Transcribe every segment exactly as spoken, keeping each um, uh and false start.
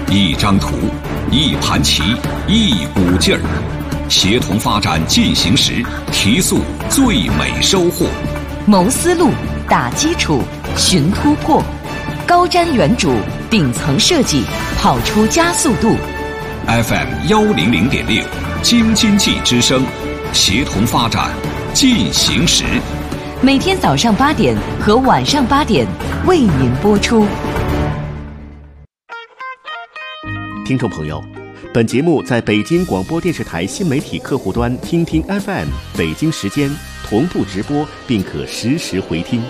一张图，一盘棋，一股劲儿，协同发展进行时，提速最美收获。 谋思路，打基础，寻突破，高瞻远瞩，顶层设计，跑出加速度。 F M 幺零零点六，京津冀之声，协同发展进行时。 每天早上八点和晚上八点为您播出。 听众朋友，本节目在北京广播电视台新媒体客户端听听 F M 北京时间同步直播，并可实时回听。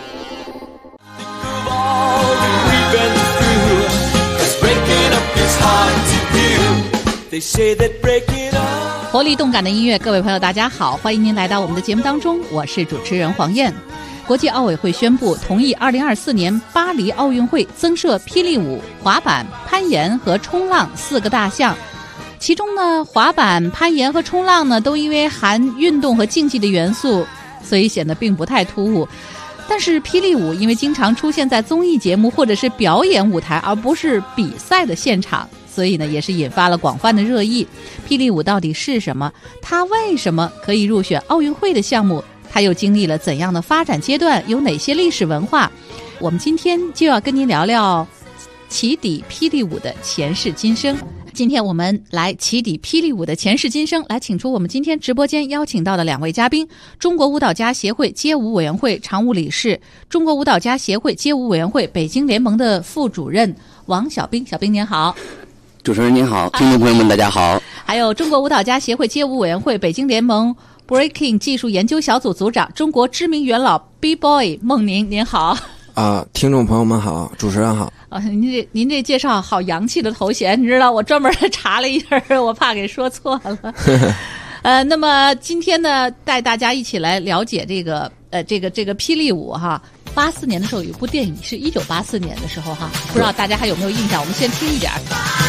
活力动感的音乐，各位朋友大家好，欢迎您来到我们的节目当中，我是主持人黄燕。国际奥委会宣布同意二零二四年巴黎奥运会增设霹雳舞、滑板、攀岩和冲浪四个大项，其中呢，滑板、攀岩和冲浪呢都因为含运动和竞技的元素，所以显得并不太突兀。但是霹雳舞因为经常出现在综艺节目或者是表演舞台，而不是比赛的现场，所以呢也是引发了广泛的热议。霹雳舞到底是什么？它为什么可以入选奥运会的项目？它又经历了怎样的发展阶段？有哪些历史文化？我们今天就要跟您聊聊起底霹雳舞的前世今生。今天我们来起底霹雳舞的前世今生，来请出我们今天直播间邀请到的两位嘉宾：中国舞蹈家协会街舞委员会常务理事、中国舞蹈家协会街舞委员会北京联盟的副主任王小兵。小兵您好。 主持人您好，听众朋友们大家好。 还有中国舞蹈家协会街舞委员会北京联盟 Breaking 技术研究小组组长、中国知名元老 B-Boy 孟宁，您好。 啊，听众朋友们好，主持人好。 啊，您这您这介绍好洋气的头衔，你知道我专门查了一下，我怕给说错了。呃，那么今天呢，带大家一起来了解这个呃这个这个霹雳舞哈。八四年的时候有一部电影，是一九八四年的时候哈，不知道大家还有没有印象？我们先听一点。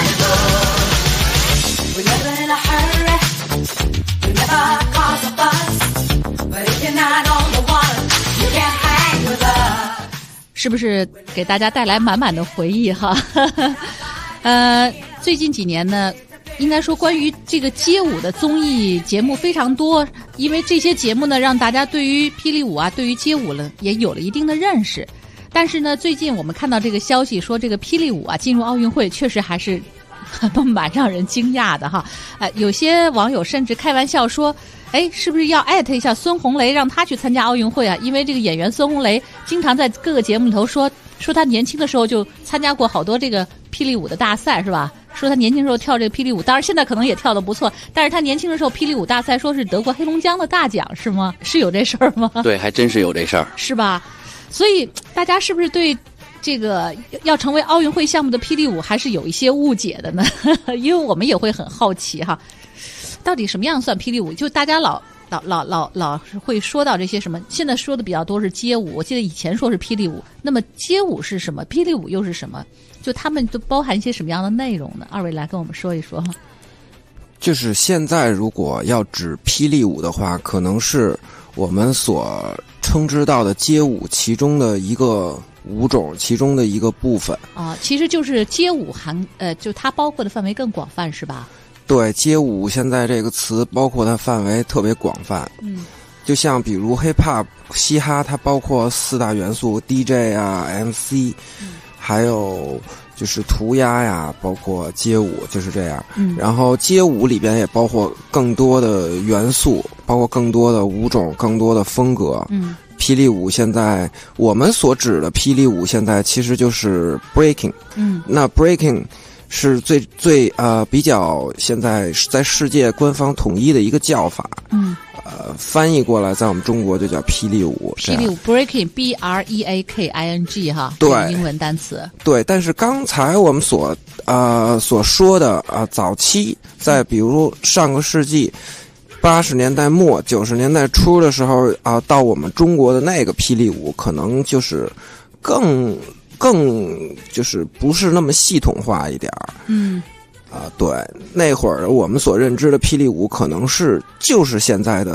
是不是给大家带来满满的回忆哈？呃，最近几年呢，应该说关于这个街舞的综艺节目非常多，因为这些节目呢，让大家对于霹雳舞啊，对于街舞呢，也有了一定的认识。但是呢，最近我们看到这个消息说，这个霹雳舞啊进入奥运会，确实还是都蛮让人惊讶的哈。呃，有些网友甚至开玩笑说，哎，是不是要艾特一下孙红雷，让他去参加奥运会啊？因为这个演员孙红雷经常在各个节目里头说，说他年轻的时候就参加过好多这个霹雳舞的大赛，是吧？说他年轻时候跳这个霹雳舞，当然现在可能也跳得不错，但是他年轻的时候霹雳舞大赛说是得过黑龙江的大奖，是吗？是有这事儿吗？ 对，还真是有这事儿， 是吧？所以大家是不是对这个要成为奥运会项目的霹雳舞还是有一些误解的呢？因为我们也会很好奇哈，到底什么样算霹雳舞？就大家老老老老老是会说到这些什么，现在说的比较多是街舞，我记得以前说是霹雳舞。那么街舞是什么？霹雳舞又是什么？就他们都包含一些什么样的内容呢？二位来跟我们说一说。 就是现在如果要指霹雳舞的话，可能是我们所称之到的街舞其中的一个舞种，其中的一个部分啊，其实就是街舞含呃，就它包括的范围更广泛，是吧？ 对，街舞现在这个词包括的范围特别广泛。 嗯， 就像比如 hip hop 嘻哈，它包括四大元素 D J 啊 M C、嗯、还有就是涂鸦呀，包括街舞，就是这样。 嗯， 然后街舞里边也包括更多的元素，包括更多的舞种，更多的风格。 嗯， 霹雳舞现在我们所指的霹雳舞现在其实就是 breaking。 嗯， 那 breaking是最最呃比较现在在世界官方统一的一个叫法。 嗯， 呃，翻译过来在我们中国就叫霹雳舞。 霹雳舞 breaking B R E A K I N G 哈， 对， 英文单词。 对，但是刚才我们所呃所说的啊、呃，早期在比如上个世纪八十年代末九十年代初的时候啊、呃，到我们中国的那个霹雳舞，可能就是更。更就是不是那么系统化一点儿， 嗯， 啊、呃，对，那会儿我们所认知的霹雳舞可能是就是现在的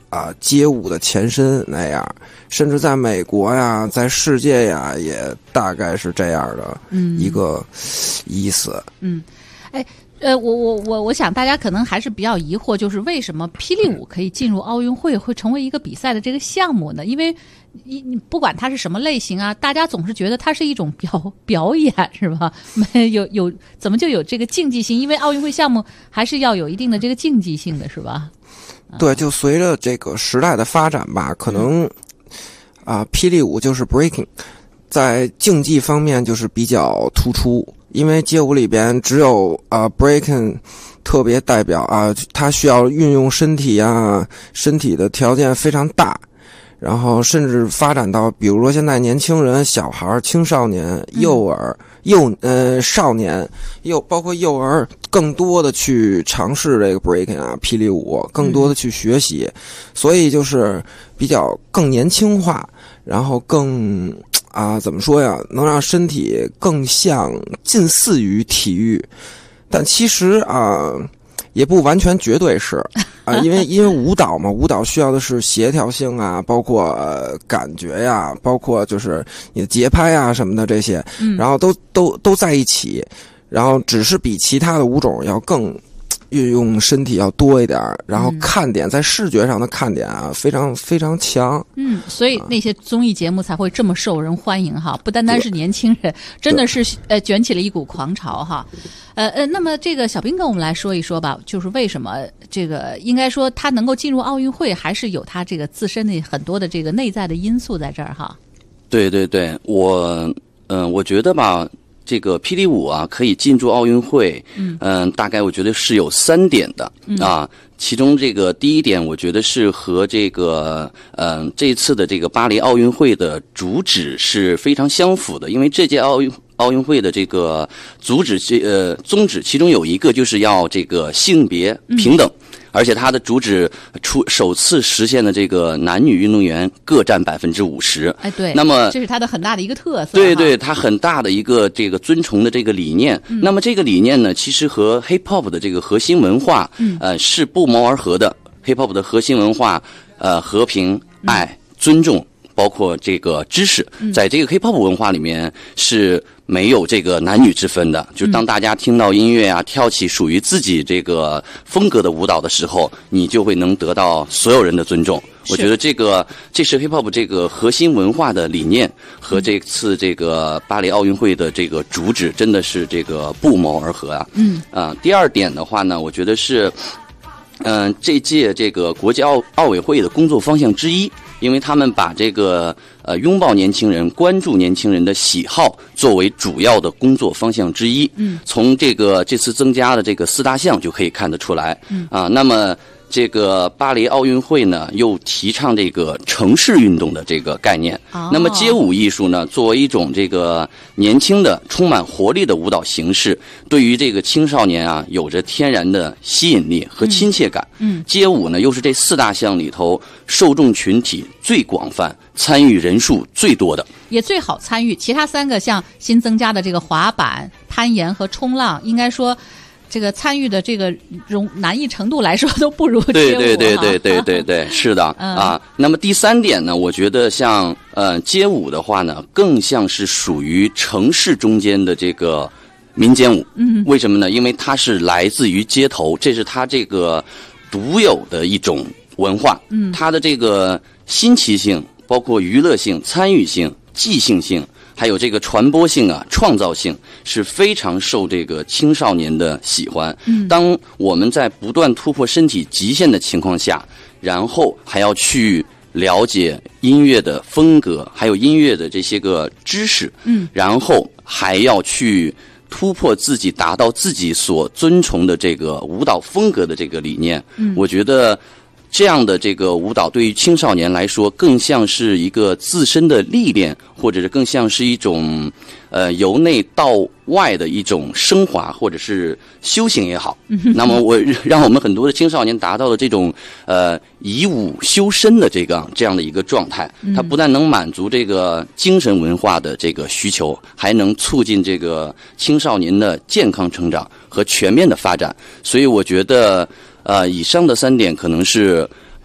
啊街舞的前身那样，甚至在美国呀，在世界呀，也大概是这样的一个意思。 嗯，哎。呃，我我我我想大家可能还是比较疑惑，就是为什么霹雳舞可以进入奥运会，会成为一个比赛的这个项目呢？因为你你不管它是什么类型啊，大家总是觉得它是一种表表演，是吧？没有有怎么就有这个竞技性？因为奥运会项目还是要有一定的这个竞技性的，是吧？ 对，就随着这个时代的发展吧，可能啊、呃，霹雳舞就是 breaking， 在竞技方面就是比较突出。因为街舞里边只有啊、呃、breaking 特别代表啊，它需要运用身体啊，身体的条件非常大，然后甚至发展到比如说现在年轻人、小孩、青少年、幼儿、幼呃少年，幼包括幼儿，更多的去尝试这个 breaking 啊霹雳舞，更多的去学习，所以就是比较更年轻化，然后更。啊，怎么说呀？能让身体更像近似于体育，但其实啊，也不完全绝对是啊，因为因为舞蹈嘛，舞蹈需要的是协调性啊，包括、呃、感觉呀，包括就是你的节拍啊什么的这些，然后都都都在一起，然后只是比其他的舞种要更。运用身体要多一点，然后看点、嗯、在视觉上的看点啊，非常非常强。 嗯，所以那些综艺节目才会这么受人欢迎哈，不单单是年轻人，真的是呃卷起了一股狂潮哈。呃呃，那么这个小兵跟我们来说一说吧，就是为什么这个应该说他能够进入奥运会，还是有他这个自身的很多的这个内在的因素在这儿哈。 对对对，我嗯、呃，我觉得吧。这个霹雳舞啊，可以进入奥运会，嗯、呃，大概我觉得是有三点的、嗯、啊。其中这个第一点，我觉得是和这个嗯、呃、这次的这个巴黎奥运会的主旨是非常相符的，因为这届奥运奥运会的这个主旨呃宗旨，其中有一个就是要这个性别平等。嗯，而且它的主旨出首次实现的这个男女运动员各占百分之五十。 哎，对， 那么这是它的很大的一个特色。 对对，它很大的一个这个尊崇的这个理念。嗯、那么这个理念呢，其实和 hip hop 的这个核心文化，嗯、呃，是不谋而合的。hip hop 的核心文化，呃，和平、爱、嗯、尊重。包括这个知识，在这个 K-pop 文化里面是没有这个男女之分的。就是当大家听到音乐啊，跳起属于自己这个风格的舞蹈的时候，你就会能得到所有人的尊重。我觉得这个这是 K-pop 这个核心文化的理念和这次这个巴黎奥运会的这个主旨真的是这个不谋而合啊。嗯啊，第二点的话呢，我觉得是。嗯、呃，这届这个国际奥奥委会的工作方向之一，因为他们把这个呃拥抱年轻人、关注年轻人的喜好作为主要的工作方向之一。嗯，从这个这次增加的这个四大项就可以看得出来。嗯啊，那么。这个巴黎奥运会呢，又提倡这个城市运动的这个概念。哦、那么街舞艺术呢，作为一种这个年轻的、充满活力的舞蹈形式，对于这个青少年啊，有着天然的吸引力和亲切感。嗯，街舞呢，又是这四大项里头受众群体最广泛、参与人数最多的， 也最好参与。其他三个像新增加的这个滑板、攀岩和冲浪，应该说。这个参与的这个容难易程度来说都不如街舞。 对对对对对对对，是的、嗯、啊。那么第三点呢，我觉得像呃街舞的话呢，更像是属于城市中间的这个民间舞。嗯，为什么呢？因为它是来自于街头，这是它这个独有的一种文化。嗯，它的这个新奇性，包括娱乐性、参与性、即兴性。还有这个传播性啊，创造性是非常受这个青少年的喜欢。嗯，当我们在不断突破身体极限的情况下，然后还要去了解音乐的风格，还有音乐的这些个知识，嗯，然后还要去突破自己，达到自己所尊崇的这个舞蹈风格的这个理念。嗯，我觉得。这样的这个舞蹈对于青少年来说，更像是一个自身的历练，或者是更像是一种呃由内到外的一种升华，或者是修行也好。那么我让我们很多的青少年达到了这种呃以武修身的这个这样的一个状态，它不但能满足这个精神文化的这个需求，还能促进这个青少年的健康成长和全面的发展。所以我觉得。呃，以上的三点可能是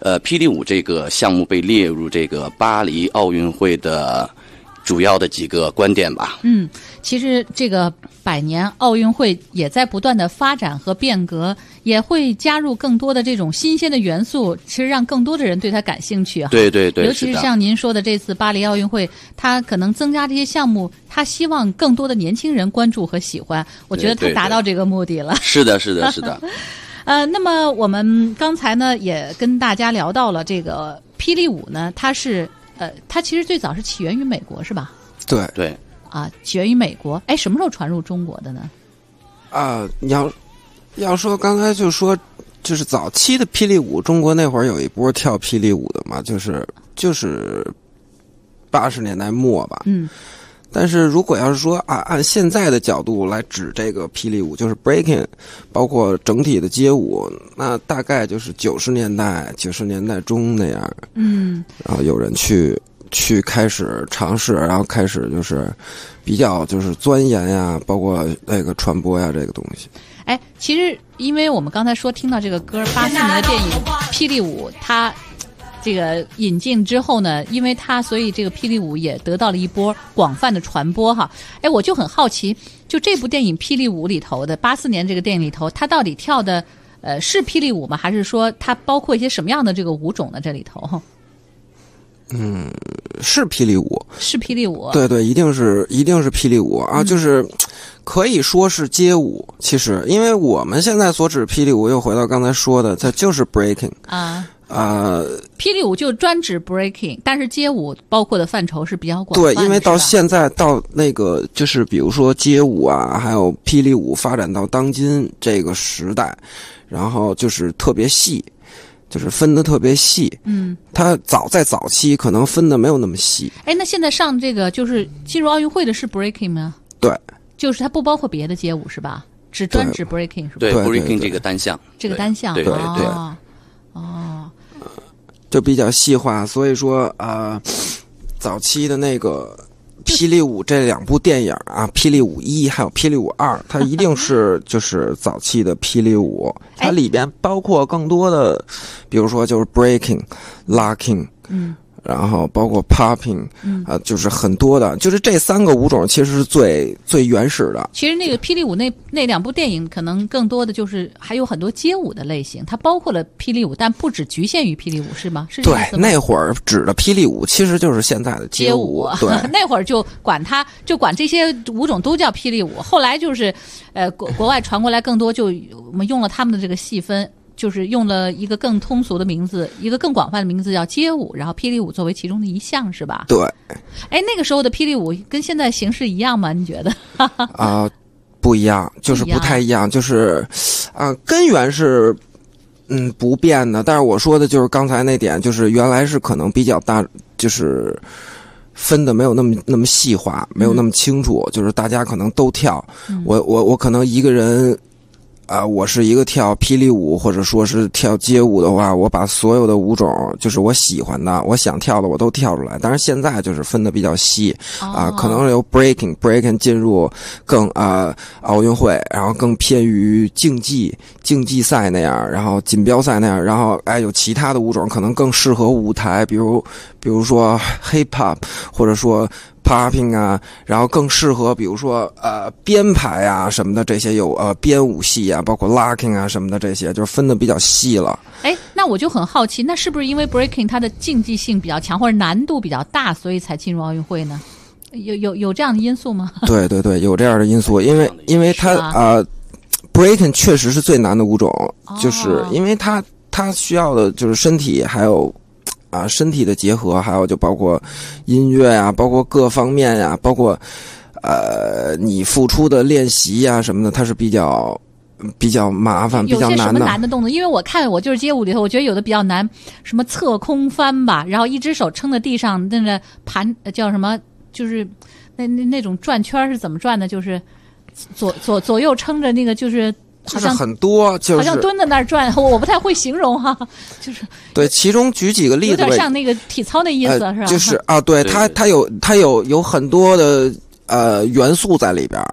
呃，霹雳舞这个项目被列入这个巴黎奥运会的主要的几个观点吧。 嗯，其实这个百年奥运会也在不断的发展和变革，也会加入更多的这种新鲜的元素，其实让更多的人对它感兴趣哈。 对对对， 尤其是像您说的这次巴黎奥运会，它可能增加这些项目，它希望更多的年轻人关注和喜欢。我觉得它达到这个目的了。 是的，是的，是的。 呃，那么我们刚才呢也跟大家聊到了这个霹雳舞呢，它是呃，它其实最早是起源于美国，是吧？ 对对。 啊，起源于美国。哎，什么时候传入中国的呢？ 啊，你要要说刚才就说，就是早期的霹雳舞，中国那会儿有一波跳霹雳舞的嘛，就是就是八十年代末吧。 嗯。 但是如果要是说啊，按现在的角度来指这个霹雳舞，就是 breaking， 包括整体的街舞，那大概就是九十年代、九十年代中那样。 嗯。然后有人去去开始尝试，然后开始就是比较就是钻研呀，包括那个传播呀这个东西。 哎，其实因为我们刚才说听到这个歌，八四年的电影《霹雳舞》，它这个引进之后呢，因为它所以这个霹雳舞也得到了一波广泛的传播哈。哎，我就很好奇，就这部电影《霹雳舞》里头的八四年这个电影里头，它到底跳的呃是霹雳舞吗？还是说它包括一些什么样的这个舞种呢？这里头？ 嗯，是霹雳舞， 是霹雳舞， 对对，一定是一定是霹雳舞啊，嗯、就是可以说是街舞。其实，因为我们现在所指霹雳舞，又回到刚才说的，它就是 breaking 啊。 呃， 霹雳舞就专指 breaking， 但是街舞包括的范畴是比较广泛的。 对，因为到现在到那个就是比如说街舞啊，还有霹雳舞发展到当今这个时代，然后就是特别细。就是分得特别细， 嗯， 它早在早期可能分得没有那么细。 哎，那现在上这个就是进入奥运会的是 breaking 吗？ 对， 就是它不包括别的街舞是吧？只专指 breaking 是吧？ 对 breaking 这个单项， 这个单项， 对对对， 哦，哦， 就比较细化。所以说啊、呃，早期的那个。霹雳舞这两部电影啊，霹雳舞一还有霹雳舞二，它一定是就是早期的霹雳舞，它里边包括更多的，比如说就是 breaking、locking， 嗯， 然后包括 popping， 嗯啊、呃，就是很多的，就是这三个舞种其实是最最原始的。 其实那个霹雳舞那那两部电影可能更多的就是还有很多街舞的类型，它包括了霹雳舞，但不只局限于霹雳舞，是吗？是这意思吗？ 对，那会儿指的霹雳舞其实就是现在的街舞。 街舞对， 那会儿就管它就管这些舞种都叫霹雳舞。后来就是，呃，国国外传过来更多，就我们用了他们的这个细分。就是用了一个更通俗的名字，一个更广泛的名字叫街舞，然后霹雳舞作为其中的一项，是吧？ 对。 哎，那个时候的霹雳舞跟现在形式一样吗？你觉得？ 啊、呃，不一样，就是不太一样，就是啊、呃，根源是嗯不变的，但是我说的就是刚才那点，就是原来是可能比较大，就是分的没有那么那么细化，没有那么清楚，嗯、就是大家可能都跳， 嗯、 我我我可能一个人。啊、呃，我是一个跳霹雳舞或者说是跳街舞的话，我把所有的舞种，就是我喜欢的、我想跳的，我都跳出来。但是现在就是分得比较细啊、呃，可能由 breaking breaking 进入更啊、呃、奥运会，然后更偏于竞技竞技赛那样，然后锦标赛那样，然后哎有其他的舞种可能更适合舞台，比如比如说 hip hop 或者说。popping 啊，然后更适合比如说呃编排啊什么的这些有呃编舞系啊，包括 locking 啊什么的这些，就是分的比较细了。 哎，那我就很好奇，那是不是因为 breaking 它的竞技性比较强，或者难度比较大，所以才进入奥运会呢？有有有这样的因素吗？ 对对对，有这样的因素，因为因为它呃 breaking 确实是最难的舞种， 哦、 就是因为它它需要的就是身体还有。啊，身体的结合，还有就包括音乐呀、啊，包括各方面呀、啊，包括呃你付出的练习呀、啊、什么的，它是比较比较麻烦、比较难的。 有些什么难的动作？因为我看我就是街舞里头，我觉得有的比较难，什么侧空翻吧，然后一只手撑在地上，那个盘叫什么？就是那那那种转圈是怎么转的？就是左左左右撑着那个就是。好像很多，就是好像蹲在那儿转，我不太会形容哈，就是对，其中举几个例子， 有点像那个体操那意思、 呃、 是吧？ 就是啊，对它它有它有有很多的呃元素在里边，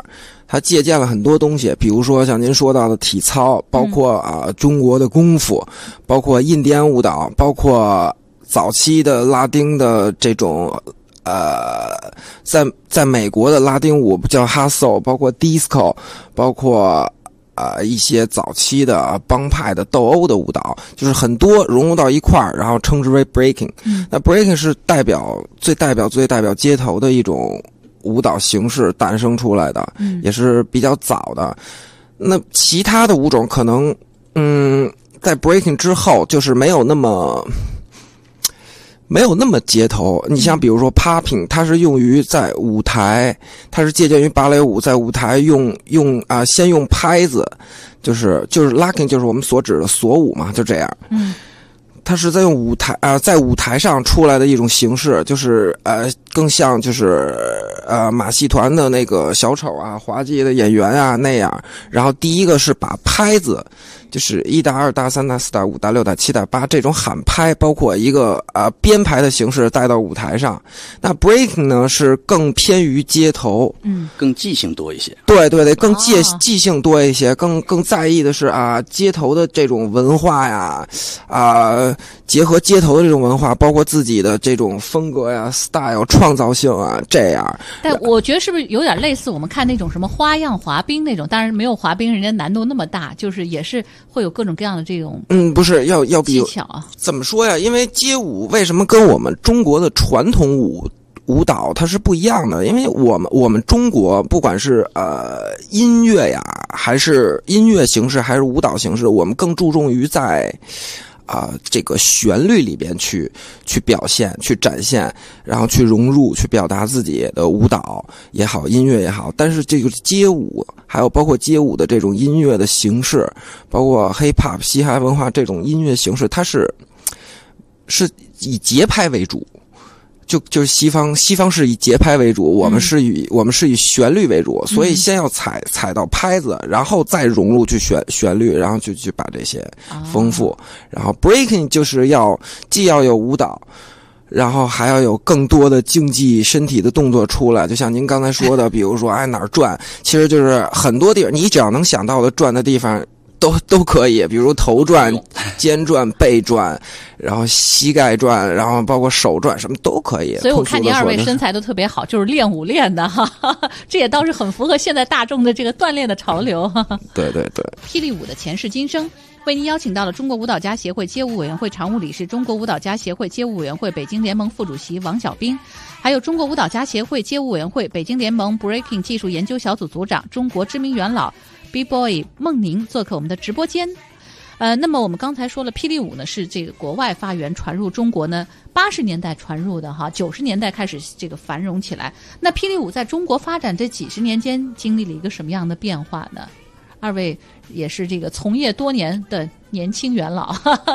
它借鉴了很多东西，比如说像您说到的体操，包括啊、呃、中国的功夫，包括印第安舞蹈，包括早期的拉丁的这种呃，在在美国的拉丁舞叫 hustle， 包括 disco， 包括呃一些早期的帮派的斗殴的舞蹈，就是很多融入到一块儿，然后称之为 breaking。嗯，那 breaking 是代表最代表最代表街头的一种舞蹈形式诞生出来的，嗯，也是比较早的。那其他的舞种可能，嗯，在 breaking 之后，就是没有那么没有那么街头。你像比如说 popping， 它是用于在舞台，它是借鉴于芭蕾舞，在舞台用用啊、呃，先用拍子，就是就是 locking， 就是我们所指的锁舞嘛，就这样。嗯。它是在用舞台啊、呃，在舞台上出来的一种形式，就是呃，更像就是呃马戏团的那个小丑啊、滑稽的演员啊那样。然后第一个是把拍子，就是一打二打三打四打五打六打七打八这种喊拍，包括一个呃编排的形式带到舞台上。那 breaking 呢是更偏于街头， 嗯，更即兴多一些。 对对对，更即即兴多一些，更更在意的是啊街头的这种文化呀，啊。结合街头的这种文化，包括自己的这种风格呀、style、创造性啊，这样。 但我觉得是不是有点类似我们看那种什么花样滑冰那种？当然没有滑冰人家难度那么大，就是也是会有各种各样的这种。 嗯，不是要要比技巧啊？ 怎么说呀？因为街舞为什么跟我们中国的传统舞舞蹈它是不一样的？因为我们我们中国不管是呃音乐呀，还是音乐形式，还是舞蹈形式，我们更注重于在。啊、呃，这个旋律里边去去表现、去展现，然后去融入、去表达自己的舞蹈也好、音乐也好。但是这个街舞，还有包括街舞的这种音乐的形式，包括 hip hop 嘻哈文化这种音乐形式，它是是以节拍为主。就就是西方西方是以节拍为主，我们是以、嗯、我们是以旋律为主，所以先要踩踩到拍子，然后再融入去旋旋律，然后就去把这些丰富。哦、然后 breaking 就是要既要有舞蹈，然后还要有更多的竞技身体的动作出来。就像您刚才说的，比如说哎哪儿转，其实就是很多地方，你只要能想到的转的地方。都都可以，比如头转、肩转、背转，然后膝盖转，然后包括手转，什么都可以。 所以我看您二位身材都特别好，就是练舞练的哈，这也倒是很符合现在大众的这个锻炼的潮流。 对对对。 霹雳舞的前世今生，为您邀请到了中国舞蹈家协会街舞委员会常务理事、中国舞蹈家协会街舞委员会北京联盟副主席王小兵，还有中国舞蹈家协会街舞委员会北京联盟 Breaking 技术研究小组组长、中国知名元老。B-boy 孟宁做客我们的直播间，呃，那么我们刚才说了，霹雳舞呢是这个国外发源传入中国呢，八十年代传入的哈，九十年代开始这个繁荣起来。那霹雳舞在中国发展这几十年间经历了一个什么样的变化呢？二位也是这个从业多年的年轻元老。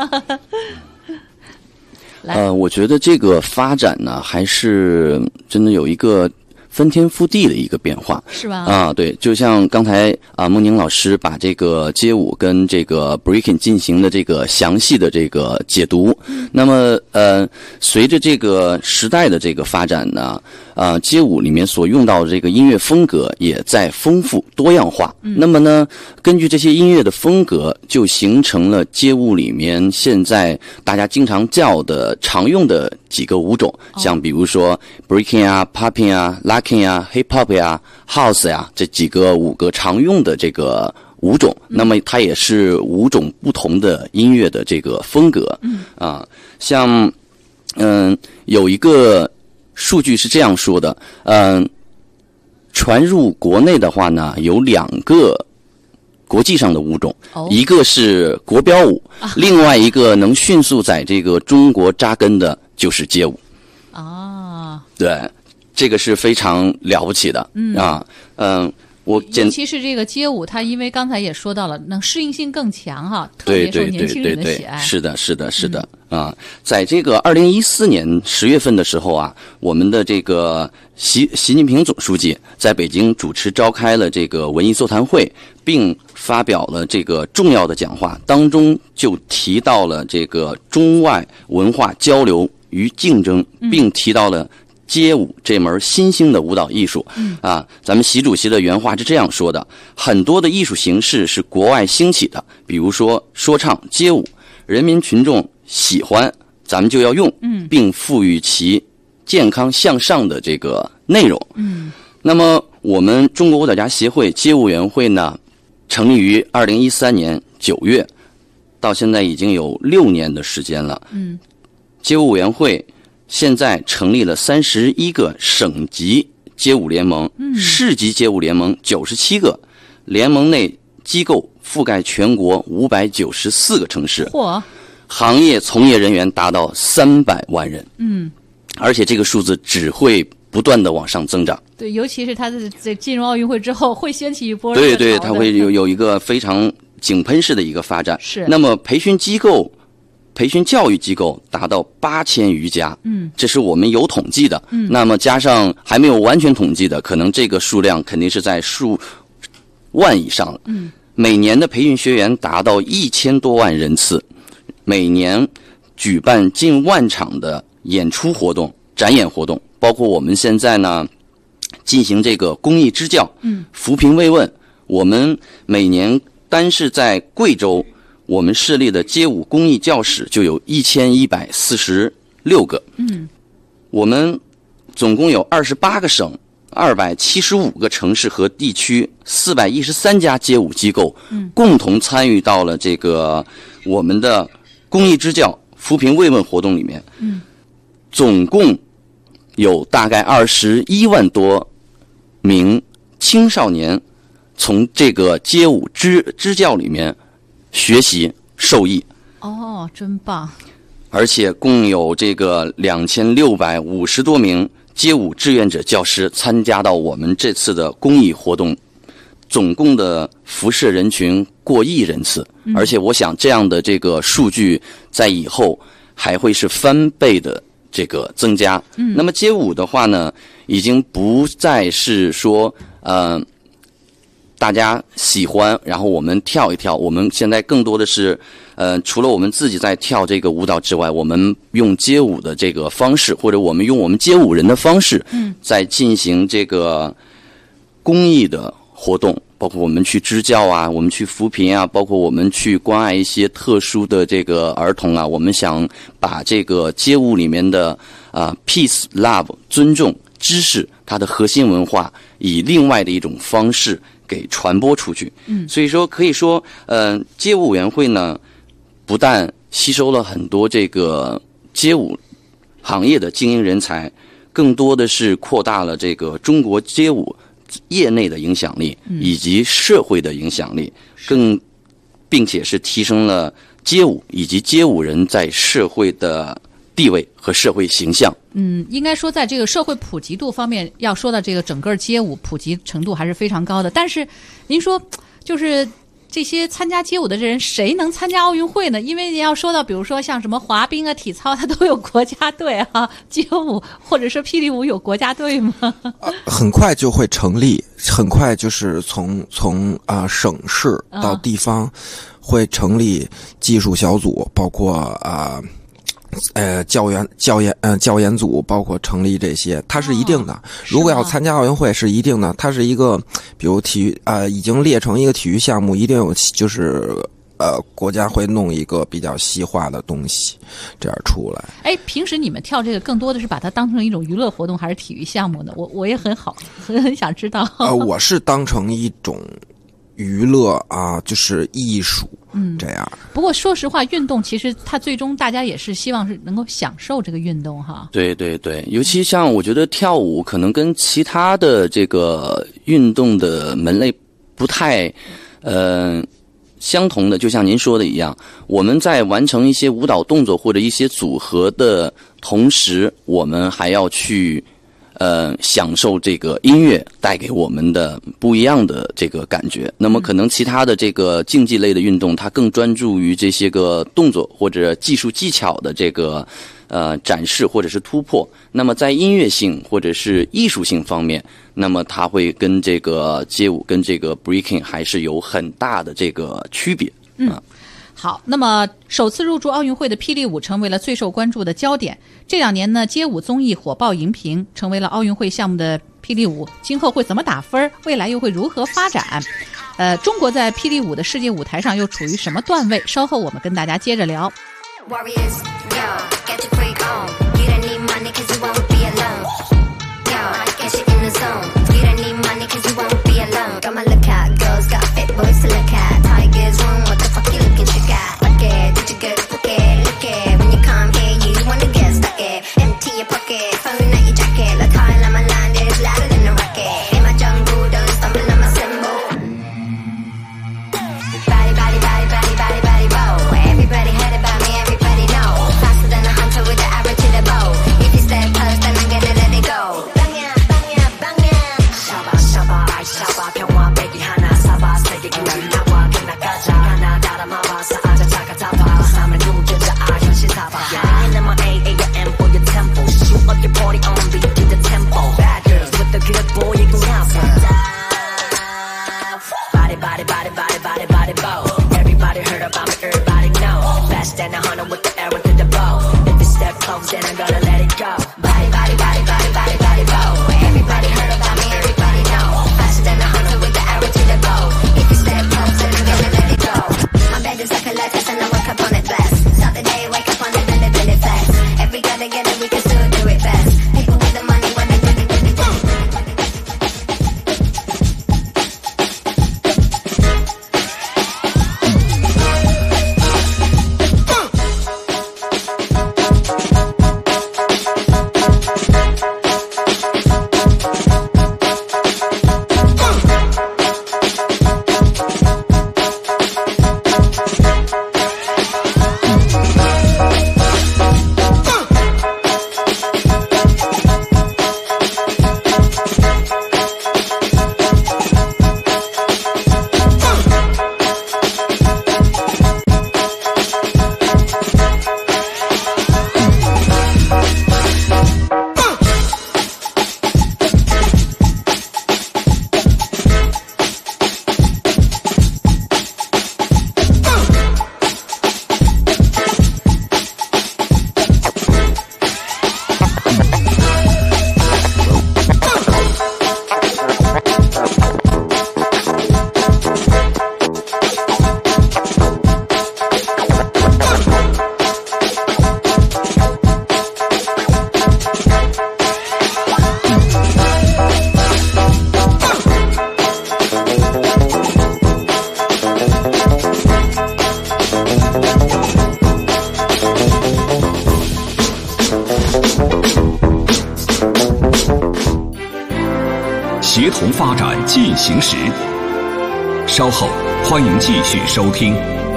呃，我觉得这个发展呢，还是真的有一个。翻天覆地的一个变化， 是吧？ 啊，对，就像刚才啊，孟宁老师把这个街舞跟这个 breaking 进行了这个详细的这个解读。嗯、那么，呃，随着这个时代的这个发展呢，啊，街舞里面所用到的这个音乐风格也在丰富多样化。嗯、那么呢，根据这些音乐的风格，就形成了街舞里面现在大家经常叫的常用的几个舞种，哦、像比如说 breaking 啊、popping 啊、locking 啊、hip hop 呀、house 呀这几个五个常用的这个舞种，嗯、那么它也是五种不同的音乐的这个风格。嗯啊，像嗯有一个数据是这样说的，嗯，传入国内的话呢，有两个国际上的舞种，哦、一个是国标舞，啊、另外一个能迅速在这个中国扎根的就是街舞。 啊， 对。这个是非常了不起的，嗯啊，嗯，我尤其是这个街舞，它因为刚才也说到了，能适应性更强哈，特别受年轻人的喜爱。 是的，是的，是的，嗯、啊，在这个二零一四年十月份的时候啊，我们的这个习习近平总书记在北京主持召开了这个文艺座谈会，并发表了这个重要的讲话，当中就提到了这个中外文化交流与竞争，并提到了。 街舞这门新兴的舞蹈艺术。嗯啊，咱们习主席的原话是这样说的：很多的艺术形式是国外兴起的，比如说说唱、街舞，人民群众喜欢，咱们就要用，嗯，并赋予其健康向上的这个内容。嗯，那么我们中国舞蹈家协会街舞委员会呢，成立于二零一三年九月，到现在已经有六年的时间了。嗯，街舞委员会现在成立了三十一个省级街舞联盟，嗯、市级街舞联盟九十七个，联盟内机构覆盖全国五百九十四个城市，嚯，行业从业人员达到三百万人。嗯，而且这个数字只会不断的往上增长。 对，尤其是他在进入奥运会之后，会掀起一波。 对对，它会有有一个非常井喷式的一个发展。 是。 那么培训机构、培训教育机构达到八千余家。嗯，这是我们有统计的。嗯。那么加上还没有完全统计的，可能这个数量肯定是在数万以上了。嗯。每年的培训学员达到一千多万人次，每年举办近万场的演出活动、展演活动，包括我们现在呢进行这个公益支教、嗯，扶贫慰问。我们每年单是在贵州，我们设立的街舞公益教室就有一千一百四十六个。嗯，我们总共有二十八个省、二百七十五个城市和地区，四百一十三家街舞机构，嗯，共同参与到了这个我们的公益支教、扶贫慰问活动里面。嗯，总共有大概二十一万多名青少年从这个街舞支支教里面学习受益。 哦，真棒！ 而且共有这个两千六百五十多名街舞志愿者教师参加到我们这次的公益活动，总共的辐射人群过亿人次。嗯、而且我想这样的这个数据在以后还会是翻倍的这个增加。嗯，那么街舞的话呢，已经不再是说呃大家喜欢，然后我们跳一跳。我们现在更多的是，呃，除了我们自己在跳这个舞蹈之外，我们用街舞的这个方式，或者我们用我们街舞人的方式，嗯，在进行这个公益的活动，包括我们去支教啊，我们去扶贫啊，包括我们去关爱一些特殊的这个儿童啊。我们想把这个街舞里面的啊、呃、peace、love、尊重、知识，它的核心文化，以另外的一种方式给传播出去。嗯，所以说可以说，呃，街舞委员会呢，不但吸收了很多这个街舞行业的精英人才，更多的是扩大了这个中国街舞业内的影响力以及社会的影响力，更并且是提升了街舞以及街舞人在社会的地位和社会形象。 嗯，应该说在这个社会普及度方面，要说到这个整个街舞普及程度还是非常高的。但是您说就是这些参加街舞的人谁能参加奥运会呢？因为你要说到比如说像什么滑冰啊、体操，它都有国家队啊，街舞或者说霹雳舞有国家队吗？ 呃、很快就会成立，很快就是从从啊、呃、省市到地方会成立技术小组，包括啊。呃呃，教员、教研、呃，教研组，包括成立这些，它是一定的。哦、如果要参加奥运会，是一定的。它是一个，比如体育，呃，已经列成一个体育项目，一定有，就是呃，国家会弄一个比较细化的东西，这样出来。 哎，平时你们跳这个，更多的是把它当成一种娱乐活动，还是体育项目呢？我我也很好，很很想知道。 呃，我是当成一种娱乐啊，就是艺术。嗯，这样。 不过说实话，运动其实它最终大家也是希望是能够享受这个运动哈。 对对对，尤其像我觉得跳舞可能跟其他的这个运动的门类不太呃相同的，就像您说的一样，我们在完成一些舞蹈动作或者一些组合的同时，我们还要去呃，享受这个音乐带给我们的不一样的这个感觉。那么可能其他的这个竞技类的运动，它更专注于这些个动作或者技术技巧的这个呃展示或者是突破。那么在音乐性或者是艺术性方面，那么它会跟这个街舞跟这个 breaking 还是有很大的这个区别。 嗯。 好，那么首次入驻奥运会的霹雳舞成为了最受关注的焦点。这两年呢，街舞综艺火爆荧屏，成为了奥运会项目的霹雳舞，今后会怎么打分？未来又会如何发展？呃，中国在霹雳舞的世界舞台上又处于什么段位？稍后我们跟大家接着聊。Warriors, yo, get your freak on. You don't need money cause you won't be alone. Yo, get you in the zone. You don't need money cause you won't be alone. Got my lookout, girls got fit boys to look at. Tigers room, what the fuck you looking to get? Fuck it, did you get fuck it, look it. When you come here, you wanna get stuck it. Empty your pocket, phone out your jacket. Like high on my land is louder than a rocket. In my jungle, don't stumble on my symbol. Body, body, body, body, body, body, bow. Everybody heard about me, everybody know. Faster than a hunter with the arrow to the bow. If you step close, then I'm gonna let it go. Bang ya, bang ya, bang ya. Shaba, shaba, I shaba. 평화 빼기 하나 사바. 세계 기념 나와 끝나가자. 하나 따라마봐. 사아자 자가 잡아. 삶을 누겨자. 아 현실 사봐. In my A A M for your tempo. Shoot up your party on beat to the tempo. Bad girls with the good boy, you can have some. Body, body, body, body, body, body, bow. Everybody heard about me, everybody know. Faster than a hunter with the arrow to the bow. If you step close, then I'm gonna let it go. Body, body, body, body, body, body, bow. Everybody heard about me, everybody know. Faster than a hunter with the arrow to the bow. If you step close, then I'm gonna let it go. My bed is like a lotus and I wake up on it best. Start the day, wake up on it, then it, then it fast. Every girl together, we can still do it best. People with the money, when they do it, do it, do it. 协同发展进行时。稍后欢迎继续收听。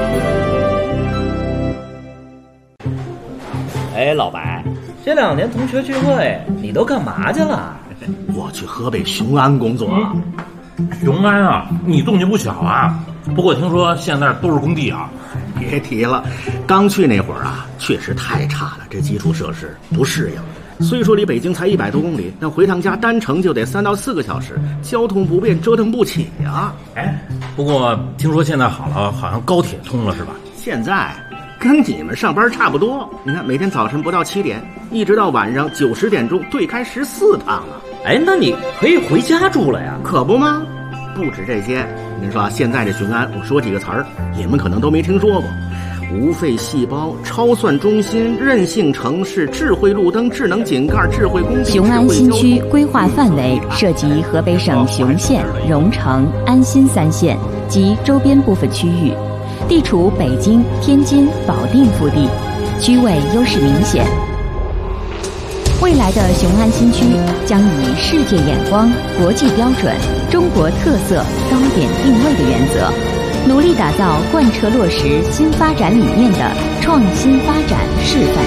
哎，老白，这两年同学聚会你都干嘛去了？ 我去河北雄安工作。 嗯、雄安啊，你动静不小啊。不过听说现在都是工地啊。 别提了，刚去那会儿啊，确实太差了，这基础设施不适应。虽说离北京才一百多公里，但回趟家单程就得三到四个小时，交通不便，折腾不起呀。 哎，不过听说现在好了，好像高铁通了是吧？ 现在跟你们上班差不多，你看每天早晨不到七点，一直到晚上九十点钟，对开十四趟了。 哎，那你可以回家住了呀？ 可不吗？不止这些，您说现在这雄安，我说几个词儿，你们可能都没听说过。无废细胞、超算中心、韧性城市、智慧路灯、智能井盖、智慧工地。 雄安新区规划范围涉及河北省雄县、荣成、安新三县及周边部分区域，地处北京、天津、保定腹地，区位优势明显。未来的雄安新区将以世界眼光、国际标准、中国特色高点定位的原则，努力打造贯彻落实新发展理念的创新发展示范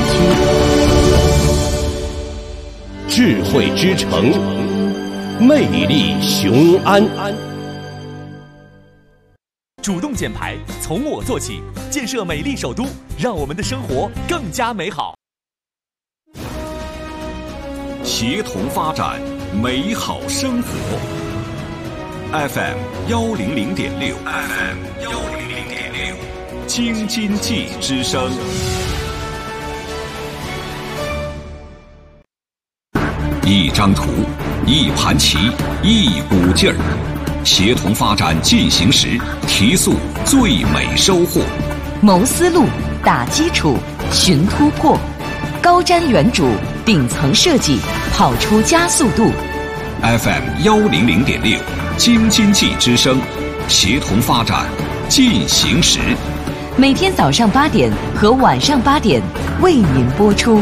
区。 智慧之城，魅力雄安。 主动减排，从我做起，建设美丽首都，让我们的生活更加美好。 协同发展，美好生活。F M 幺零零点六 ，F M 幺零零点六， 京津冀之声。一张图，一盘棋，一股劲儿，协同发展进行时，提速最美收获。 谋思路，打基础，寻突破，高瞻远瞩，顶层设计，跑出加速度。 F M 幺零零点六，京津冀之声，协同发展进行时。 每天早上八点和晚上八点为您播出。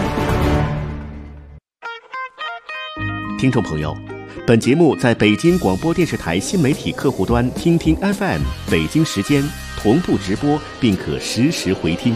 听众朋友，本节目在北京广播电视台新媒体客户端听听 F M 北京时间同步直播，并可实时回听。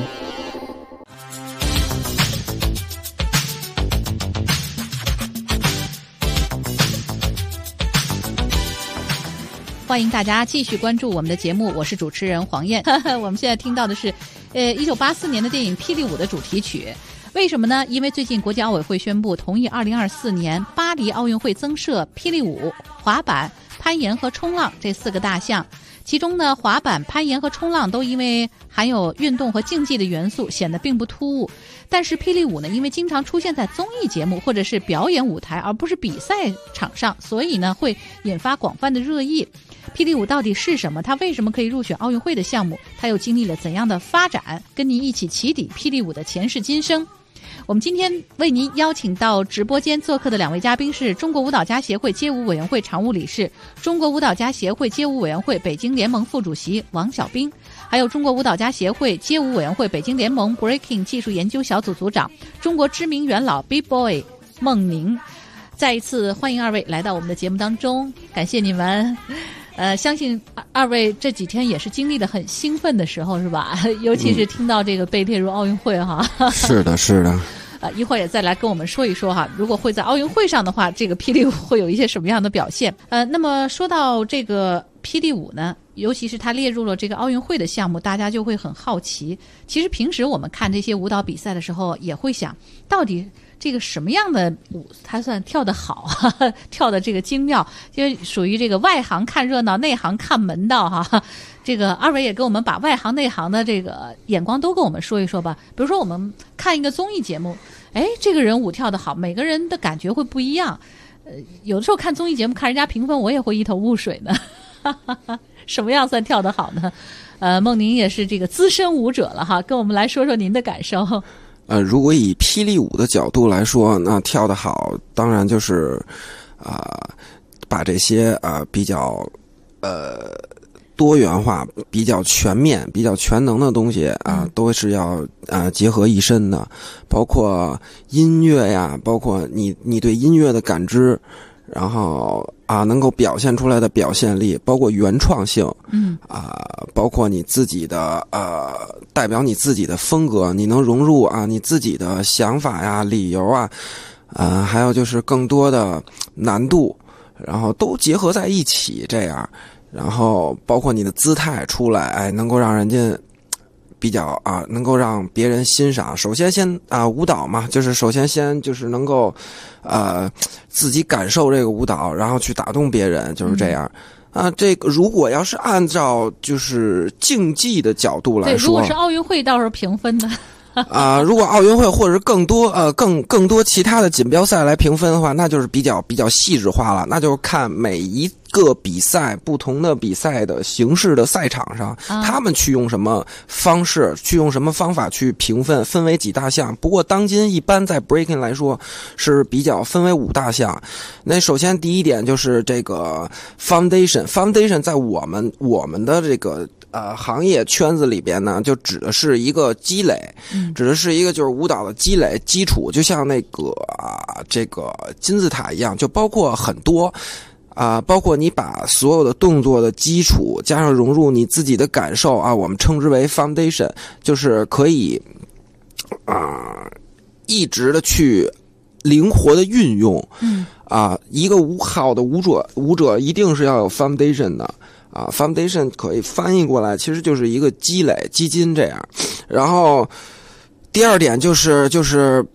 欢迎大家继续关注我们的节目，我是主持人黄燕。我们现在听到的是，呃，一九八四年的电影《霹雳舞》的主题曲。为什么呢？因为最近国际奥委会宣布同意二零二四年巴黎奥运会增设霹雳舞、滑板、攀岩和冲浪这四个大项。其中呢，滑板、攀岩和冲浪都因为含有运动和竞技的元素，显得并不突兀。但是霹雳舞呢，因为经常出现在综艺节目或者是表演舞台，而不是比赛场上，所以呢，会引发广泛的热议。霹雳舞到底是什么？它为什么可以入选奥运会的项目？它又经历了怎样的发展？跟您一起起底霹雳舞的前世今生。我们今天为您邀请到直播间做客的两位嘉宾是中国舞蹈家协会街舞委员会常务理事、中国舞蹈家协会街舞委员会北京联盟副主席王小兵，还有中国舞蹈家协会街舞委员会北京联盟 Breaking 技术研究小组组长、中国知名元老 B-Boy 孟宁。再一次欢迎二位来到我们的节目当中，感谢你们。呃，相信二位这几天也是经历了很兴奋的时候，是吧？尤其是听到这个被列入奥运会哈。 嗯、是的，是的。 呃，一会儿也再来跟我们说一说哈，如果会在奥运会上的话，这个霹雳舞会有一些什么样的表现？呃，那么说到这个霹雳舞呢，尤其是它列入了这个奥运会的项目，大家就会很好奇。其实平时我们看这些舞蹈比赛的时候，也会想，到底这个什么样的舞它算跳得好，哈哈，跳的这个精妙，就属于这个外行看热闹，内行看门道哈。这个二位也给我们把外行内行的这个眼光都跟我们说一说吧。比如说我们看一个综艺节目，哎，这个人舞跳得好，每个人的感觉会不一样。呃，有的时候看综艺节目看人家评分，我也会一头雾水呢。什么样算跳得好呢？呃，孟宁也是这个资深舞者了哈，跟我们来说说您的感受。 呃，如果以霹雳舞的角度来说，那跳得好，当然就是啊、呃，把这些啊、呃、比较呃多元化、比较全面、比较全能的东西啊、呃，都是要啊、呃、结合一身的，包括音乐呀，包括你你对音乐的感知。然后啊，能够表现出来的表现力，包括原创性，嗯啊，包括你自己的呃，代表你自己的风格，你能融入啊你自己的想法呀、理由啊，呃，还有就是更多的难度，然后都结合在一起，这样，然后包括你的姿态出来，哎，能够让人家比较啊，能够让别人欣赏。首先先啊，舞蹈嘛，就是首先先就是能够，呃，自己感受这个舞蹈，然后去打动别人，就是这样。嗯、啊，这个如果要是按照就是竞技的角度来说， 对，如果是奥运会到时候评分的。 啊、呃，如果奥运会或者是更多呃更更多其他的锦标赛来评分的话，那就是比较比较细致化了，那就是看每一个比赛不同的比赛的形式的赛场上，啊、他们去用什么方式，去用什么方法去评分，分为几大项。不过当今一般在 breaking 来说是比较分为五大项。那首先第一点就是这个 foundation， foundation 在我们我们的这个。呃，行业圈子里边呢，就指的是一个积累，嗯、指的是一个就是舞蹈的积累基础，就像那个啊这个金字塔一样，就包括很多啊、呃，包括你把所有的动作的基础加上融入你自己的感受啊，我们称之为 foundation， 就是可以啊、呃、一直的去灵活的运用，嗯啊，一个舞好的舞者舞者一定是要有 foundation 的。啊 ，foundation 可以翻译过来，其实就是一个积累基金这样。然后第二点就是就是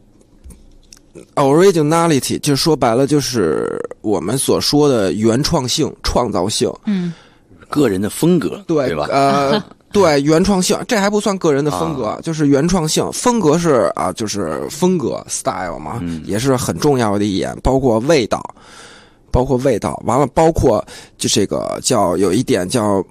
originality， 就说白了就是我们所说的原创性、创造性。嗯， 个人的风格， 对, 对吧？ 呃，对，原创性，这还不算个人的风格，啊、就是原创性。风格是啊，就是风格 style 嘛，嗯、也是很重要的一点，包括味道，包括味道，完了，包括就这个叫有一点叫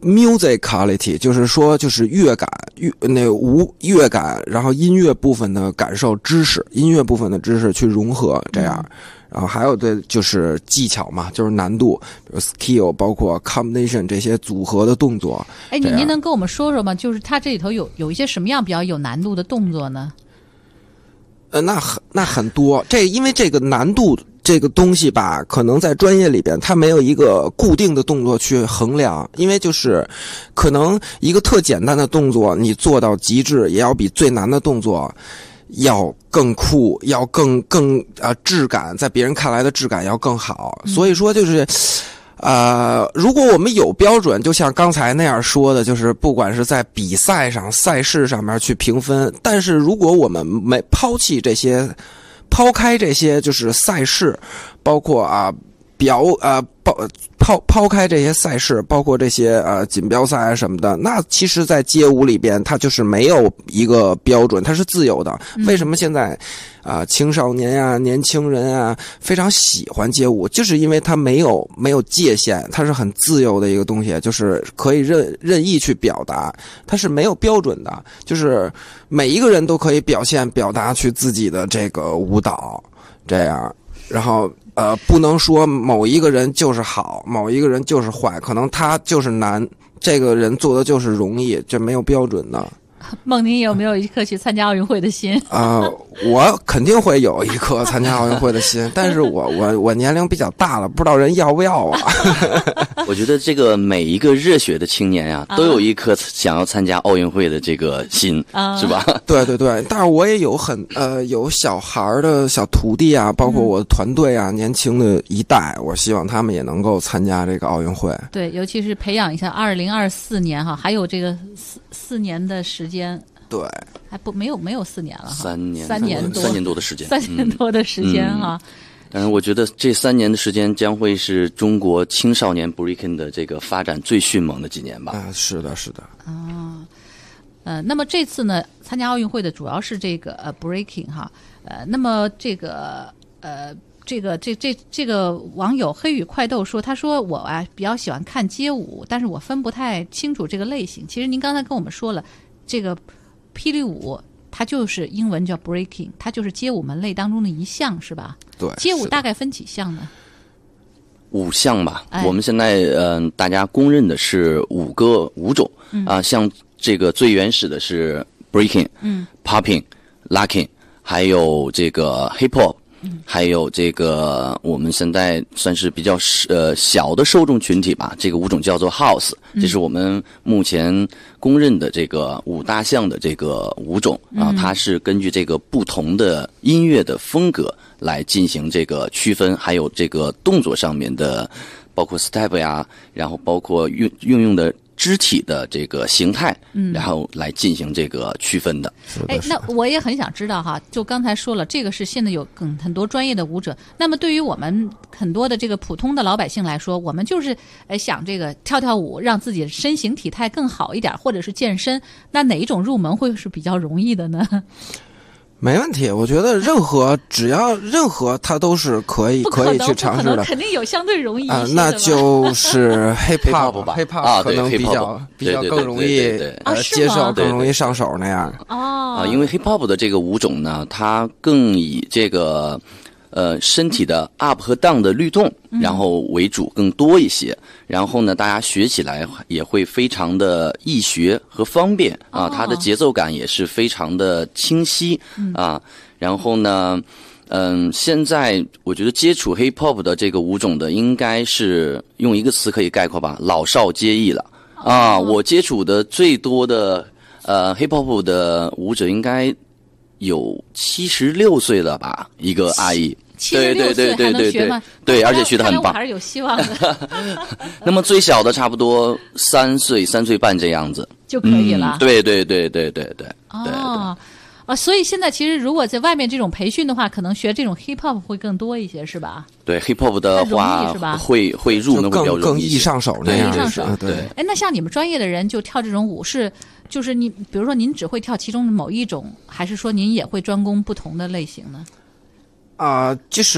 musicality， 就是说就是乐感，乐那无乐感，然后音乐部分的感受知识，音乐部分的知识去融合，这样。嗯，然后还有的就是技巧嘛，就是难度，比如 skill， 包括 combination 这些组合的动作。 哎，你您能跟我们说说吗？就是它这里头有有一些什么样比较有难度的动作呢？ 呃，那很那很多，这因为这个难度这个东西吧，可能在专业里边它没有一个固定的动作去衡量，因为就是可能一个特简单的动作，你做到极致，也要比最难的动作要更酷，要更更呃质感，在别人看来的质感要更好。嗯、所以说就是，呃，如果我们有标准，就像刚才那样说的，就是不管是在比赛上、赛事上面去评分，但是如果我们没抛弃这些，抛开这些就是赛事，包括啊。表呃抛抛抛开这些赛事，包括这些呃锦标赛啊什么的，那其实在街舞里边它就是没有一个标准，它是自由的。为什么现在啊、呃、青少年呀、啊、年轻人啊非常喜欢街舞，就是因为它没有没有界限，它是很自由的一个东西，就是可以任任意去表达，它是没有标准的，就是每一个人都可以表现表达去自己的这个舞蹈，这样，然后。呃，不能说某一个人就是好，某一个人就是坏，可能他就是难，这个人做的就是容易，这没有标准的。 孟宁有没有一颗去参加奥运会的心？ 啊、呃，我肯定会有一颗参加奥运会的心，但是我我我年龄比较大了，不知道人要不要啊。 我觉得这个每一个热血的青年呀、啊，都有一颗想要参加奥运会的这个心，啊、是吧？ 对对对，但是我也有很呃有小孩的小徒弟啊，包括我的团队啊，嗯、年轻的一代，我希望他们也能够参加这个奥运会。 对，尤其是培养一下二零二四年哈，还有这个四四年的时间。 对， 还不没有没有四年了哈， 三年三年多三年多的时间， 三年多的时间哈。 嗯、但是我觉得这三年的时间将会是中国青少年 breaking 的这个发展最迅猛的几年吧。 啊，是的，是的。 啊，呃，那么这次呢，参加奥运会的主要是这个呃 breaking 哈，呃，那么这个呃。这个这这这个网友黑羽快豆说，他说我啊比较喜欢看街舞，但是我分不太清楚这个类型。其实您刚才跟我们说了，这个霹雳舞它就是英文叫 breaking， 它就是街舞门类当中的一项，是吧？ 对。 街舞大概分几项呢？ 五项吧。 哎、 我们现在嗯、呃，大家公认的是五个舞种啊、嗯呃，像这个最原始的是 breaking， 嗯 ，popping、locking， 还有这个 hip hop。还有这个我们现在算是比较呃小的受众群体吧，这个舞种叫做 House， 这是我们目前公认的这个五大项的这个舞种啊，它是根据这个不同的音乐的风格来进行这个区分，还有这个动作上面的，包括 step 呀，然后包括运运用的肢体的这个形态，嗯，然后来进行这个区分的。 哎，那我也很想知道哈，就刚才说了，这个是现在有很很多专业的舞者。那么对于我们很多的这个普通的老百姓来说，我们就是呃想这个跳跳舞，让自己的身形体态更好一点，或者是健身，那哪一种入门会是比较容易的呢？ 没问题，我觉得任何只要任何它都是可以可以去尝试的， 肯定有相对容易一些的、 呃、那就是 hip hop 吧 ，hip hop 可能比较比较更容易呃接受，更容易上手那样。 哦， 啊，因为 hip hop 的这个舞种呢，它更以这个呃身体的 up 和 down 的律动，然后为主更多一些。然后呢，大家学起来也会非常的易学和方便啊， 哦、 它的节奏感也是非常的清晰、嗯、啊。然后呢，嗯，现在我觉得接触 hip hop 的这个舞种的，应该是用一个词可以概括吧，老少皆宜了啊。 哦、 我接触的最多的呃 hip hop 的舞者应该有七十六岁了吧，一个阿姨。 对对对对对对， 对，而且学得很棒， 还是有希望的。 那么最小的差不多三岁、三岁半这样子就可以了。 嗯、对对对对对对。 哦， 啊，所以现在其实如果在外面这种培训的话，可能学这种 hip hop 会更多一些，是吧？ 对 hip hop 的话，会会入门比较容易， 更易上手那样。 易上手， 对。 哎，那像你们专业的人就跳这种舞是，就是你比如说您只会跳其中的某一种，还是说您也会专攻不同的类型呢？ 啊、呃，就是。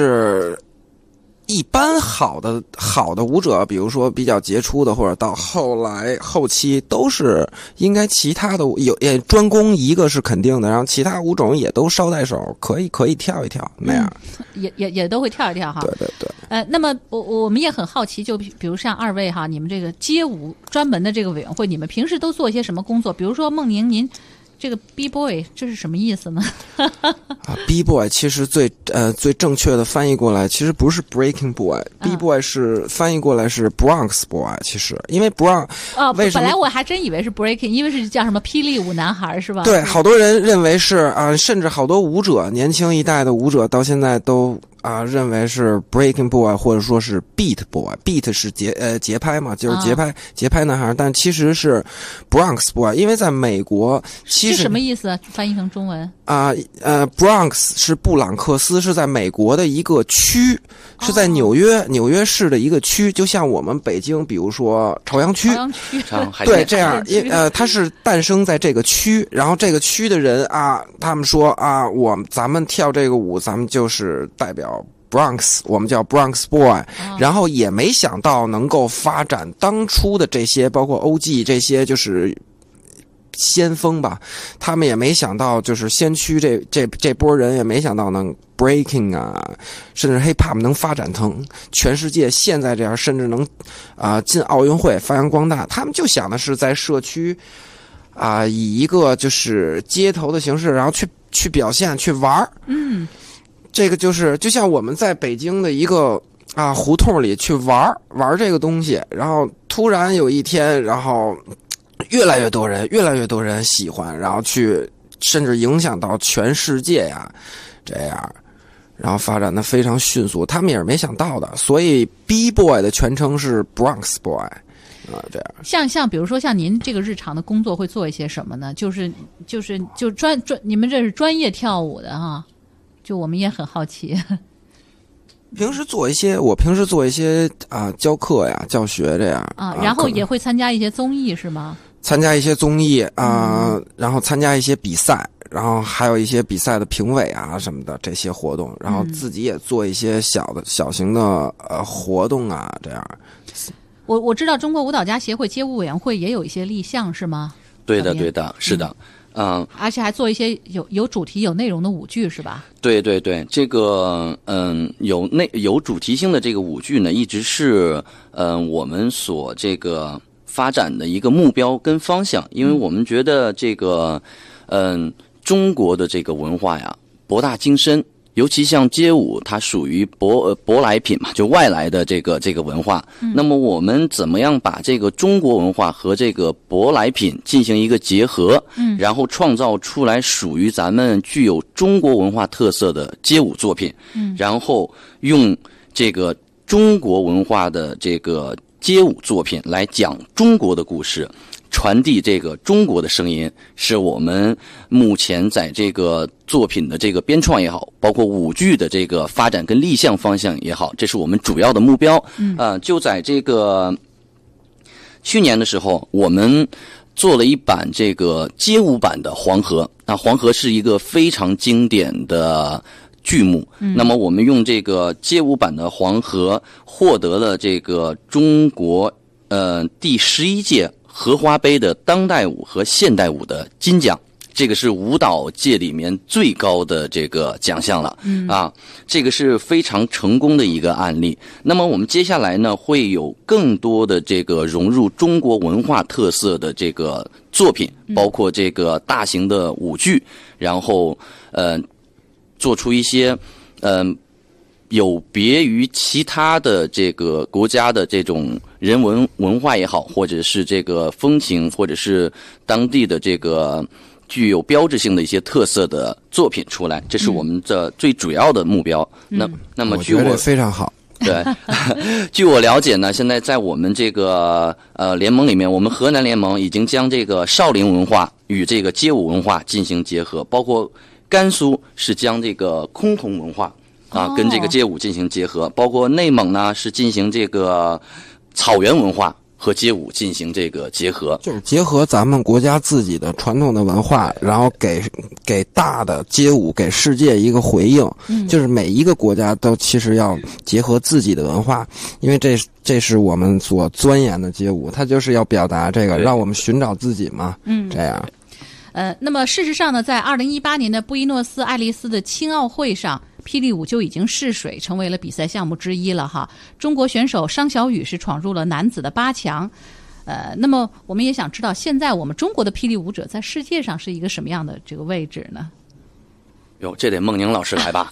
一般好的好的舞者，比如说比较杰出的，或者到后来后期都是应该其他的有也专攻一个是肯定的，然后其他舞种也都捎带手，可以可以跳一跳那样， 嗯、也也也都会跳一跳哈。 对对对。 呃，那么我我们也很好奇，就比如像二位哈，你们这个街舞专门的这个委员会，你们平时都做一些什么工作？比如说孟宁，您。这个 B boy 这是什么意思呢？ 啊 ，B boy 其实最呃最正确的翻译过来，其实不是 breaking boy，B、嗯、boy 是翻译过来是 Bronx boy。其实因为 Bronx 哦， 为什么本来我还真以为是 breaking， 因为是叫什么霹雳舞男孩是吧？ 对，好多人认为是啊、呃，甚至好多舞者，年轻一代的舞者到现在都。啊，认为是 breaking boy 或者说是 beat boy，beat 是节呃节拍嘛，就是节拍、啊、节拍男孩，但其实是 Bronx boy， 因为在美国其实是什么意思？翻译成中文啊呃 Bronx 是布朗克斯，是在美国的一个区，是在纽约、哦、纽约市的一个区，就像我们北京，比如说朝阳区， 朝阳区对，这样呃，它是诞生在这个区，然后这个区的人啊，他们说啊，我咱们跳这个舞，咱们就是代表。Bronx， 我们叫 Bronx Boy，、哦、然后也没想到能够发展当初的这些，包括 O G 这些就是先锋吧，他们也没想到，就是先驱这这这波人也没想到能 breaking 啊，甚至 hip hop 能发展成全世界现在这样，甚至能啊、呃、进奥运会发扬光大。他们就想的是在社区啊、呃、以一个就是街头的形式，然后去去表现去玩嗯。 这个就是就像我们在北京的一个啊胡同里去玩玩这个东西，然后突然有一天，然后越来越多人越来越多人喜欢，然后去甚至影响到全世界呀，这样，然后发展的非常迅速，他们也是没想到的，所以 B boy 的全称是 Bronx boy。啊，这样像像比如说像您这个日常的工作会做一些什么呢？就是就是就专专你们这是专业跳舞的哈。就我们也很好奇， 平时做一些，我平时做一些啊教课呀、教学这样啊，然后也会参加一些综艺是吗？ 参加一些综艺啊、嗯，然后参加一些比赛，然后还有一些比赛的评委啊什么的这些活动，然后自己也做一些小的、小型的呃活动啊这样。 我我知道中国舞蹈家协会街舞委员会也有一些立项是吗？ 对的，对的，是的。嗯嗯，而且还做一些有有主题、有内容的舞剧，是吧？ 对对对，这个嗯，有内有主题性的这个舞剧呢，一直是嗯我们所这个发展的一个目标跟方向，因为我们觉得这个嗯中国的这个文化呀博大精深。尤其像街舞，它属于舶呃舶来品嘛，就外来的这个这个文化。嗯、那么我们怎么样把这个中国文化和这个舶来品进行一个结合？嗯，然后创造出来属于咱们具有中国文化特色的街舞作品。嗯，然后用这个中国文化的这个街舞作品来讲中国的故事。传递这个中国的声音，是我们目前在这个作品的这个编创也好，包括舞剧的这个发展跟立项方向也好，这是我们主要的目标。嗯，呃，就在这个去年的时候，我们做了一版这个街舞版的黄河。那黄河是一个非常经典的剧目。嗯，那么我们用这个街舞版的黄河，获得了这个中国呃第十一届。荷花杯的当代舞和现代舞的金奖，这个是舞蹈界里面最高的这个奖项了。嗯啊，这个是非常成功的一个案例。那么我们接下来呢，会有更多的这个融入中国文化特色的这个作品，包括这个大型的舞剧，然后呃，做出一些嗯。呃有别于其他的这个国家的这种人文文化也好，或者是这个风情，或者是当地的这个具有标志性的一些特色的作品出来，这是我们的最主要的目标。嗯、那那么据我觉得非常好， 对，据我了解呢，现在在我们这个呃联盟里面，我们河南联盟已经将这个少林文化与这个街舞文化进行结合，包括甘肃是将这个崆峒文化啊、哦、跟这个街舞进行结合，包括内蒙呢是进行这个草原文化和街舞进行这个结合， 就是结合咱们国家自己的传统的文化，然后给给大的街舞给世界一个回应。嗯，就是每一个国家都其实要结合自己的文化，因为这这是我们所钻研的街舞，它就是要表达这个，让我们寻找自己嘛。嗯，这样。 呃，那么事实上呢，在二零一八年的布宜诺斯艾利斯的青奥会上，霹雳舞就已经试水成为了比赛项目之一了哈。中国选手商小雨是闯入了男子的八强。呃，那么我们也想知道，现在我们中国的霹雳舞者在世界上是一个什么样的这个位置呢？ 哟，这得孟宁老师来吧。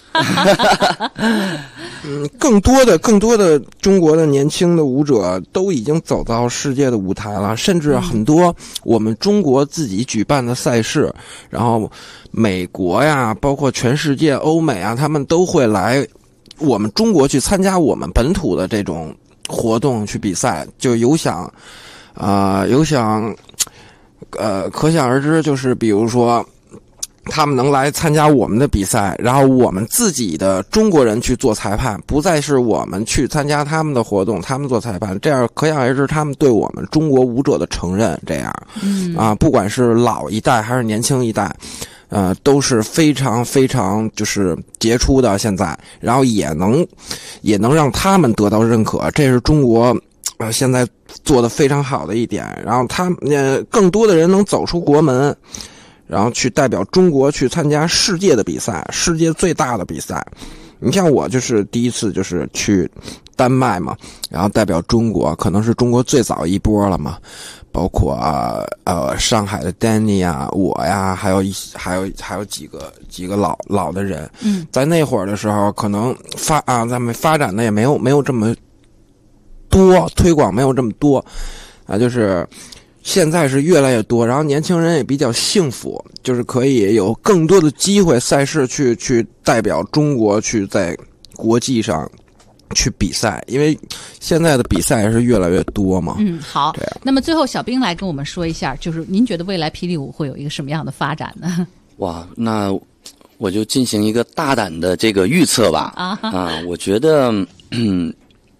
嗯，更多的、更多的中国的年轻的舞者都已经走到世界的舞台了，甚至很多我们中国自己举办的赛事，然后美国呀，包括全世界、欧美啊，他们都会来我们中国去参加我们本土的这种活动去比赛，就有想，啊、呃，有想，呃，可想而知，就是比如说。他们能来参加我们的比赛，然后我们自己的中国人去做裁判，不再是我们去参加他们的活动，他们做裁判，这样可想而知他们对我们中国舞者的承认。这样，嗯啊，不管是老一代还是年轻一代，呃，都是非常非常就是杰出的。现在，然后也能也能让他们得到认可，这是中国呃现在做的非常好的一点。然后他呃更多的人能走出国门。然后去代表中国去参加世界的比赛，世界最大的比赛。你像我就是第一次就是去丹麦嘛，然后代表中国，可能是中国最早一波了嘛。包括呃上海的 Danny 啊，我呀，还有一还有还有几个几个老老的人。嗯，在那会儿的时候，可能发啊咱们发展的也没有没有这么多，推广没有这么多啊，就是。现在是越来越多，然后年轻人也比较幸福，就是可以有更多的机会赛事去去代表中国去在国际上去比赛，因为现在的比赛是越来越多嘛。嗯， 好。那么最后小兵来跟我们说一下，就是您觉得未来霹雳舞会有一个什么样的发展呢？ 哇，那我就进行一个大胆的这个预测吧。啊啊，我觉得嗯，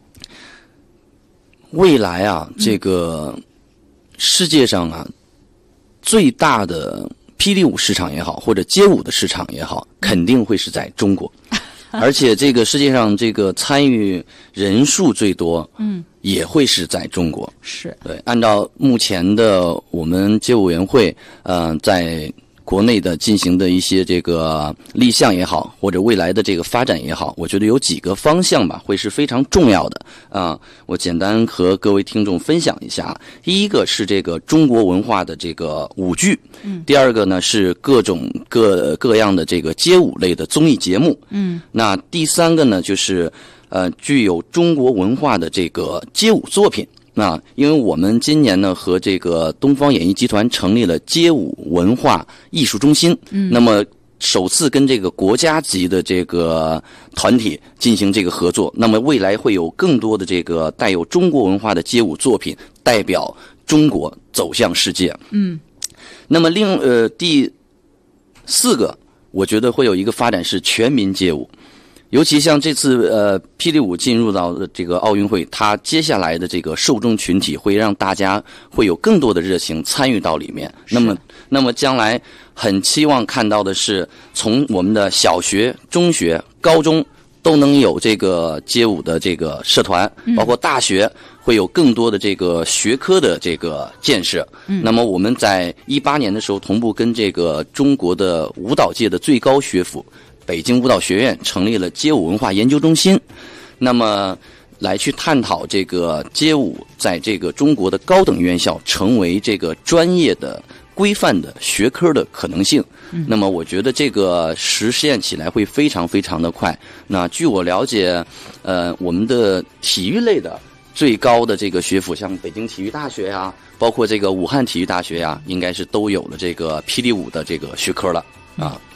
未来啊，这个。嗯世界上啊，最大的霹雳舞市场也好，或者街舞的市场也好，肯定会是在中国，而且这个世界上这个参与人数最多，嗯，也会是在中国。 是对，按照目前的我们街舞委员会，呃，在国内的进行的一些这个立项也好，或者未来的这个发展也好，我觉得有几个方向吧，会是非常重要的啊、呃。我简单和各位听众分享一下。第一个是这个中国文化的这个舞剧，嗯，第二个呢是各种各各样的这个街舞类的综艺节目，嗯，那第三个呢就是呃具有中国文化的这个街舞作品。那因为我们今年呢和这个东方演艺集团成立了街舞文化艺术中心，嗯，那么首次跟这个国家级的这个团体进行这个合作，那么未来会有更多的这个带有中国文化的街舞作品代表中国走向世界。嗯，那么另呃第四个，我觉得会有一个发展是全民街舞。尤其像这次呃霹雳舞进入到这个奥运会，它接下来的这个受众群体会让大家会有更多的热情参与到里面。那么那么将来很期望看到的是，从我们的小学、中学、高中都能有这个街舞的这个社团，包括大学会有更多的这个学科的这个建设。嗯，那么我们在一八年的时候，同步跟这个中国的舞蹈界的最高学府北京舞蹈学院成立了街舞文化研究中心，那么来去探讨这个街舞在这个中国的高等院校成为这个专业的规范的学科的可能性。嗯，那么我觉得这个实现起来会非常非常的快。那据我了解，呃，我们的体育类的最高的这个学府，像北京体育大学呀，包括这个武汉体育大学呀，应该是都有了这个霹雳舞的这个学科了啊。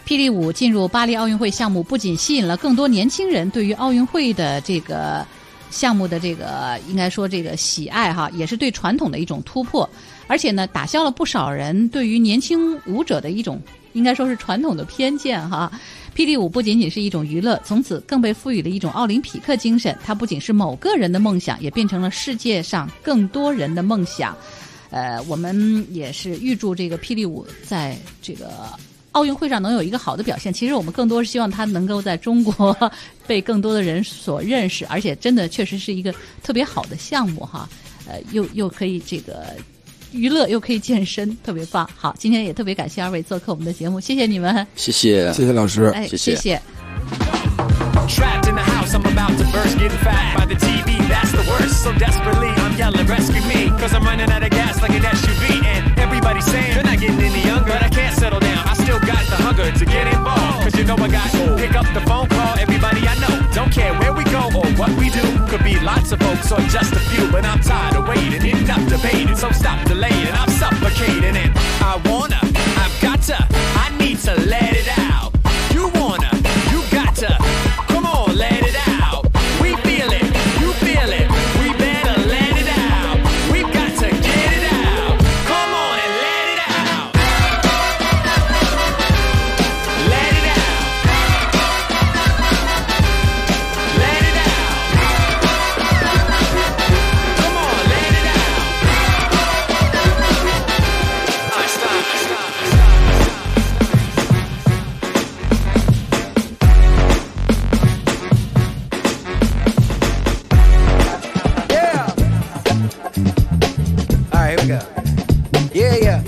霹雳舞进入巴黎奥运会项目，不仅吸引了更多年轻人对于奥运会的这个项目的这个应该说这个喜爱哈，也是对传统的一种突破，而且呢，打消了不少人对于年轻舞者的一种应该说是传统的偏见哈。霹雳舞不仅仅是一种娱乐，从此更被赋予了一种奥林匹克精神，它不仅是某个人的梦想，也变成了世界上更多人的梦想。呃，我们也是预祝这个霹雳舞在这个奥运会上能有一个好的表现。其实我们更多是希望它能够在中国被更多的人所认识，而且真的确实是一个特别好的项目哈。呃，又又可以这个娱乐，又可以健身，特别棒。好，今天也特别感谢二位做客我们的节目，谢谢你们。 谢谢， 谢谢老师， 哎， 谢谢。 谢谢。 Trapped in the house, I'm about to burst, getting fat by the T V, that's the worst. So desperately, I'm yelling, rescue me, cause I'm running out of gas like an S U V. And everybody's saying, they're not getting any younger, but I can't settle down. I still got the hunger to get involved, cause you know I got to pick up the phone, call everybody I know. Don't care where we go or what we do, could be lots of folks or just a few. But I'm tired of waiting, enough debating, so stop delaying, I'm suffocating. And I wanna, I've got to, I need to let it out. You wanna, you got to, come on, let it out. We feel it, you feel it, we better let it out. We've got to get it out. Come on and let it out. Let it out. Let it out. Come on, let it out. I stop, I stop, I stop. Yeah, yeah.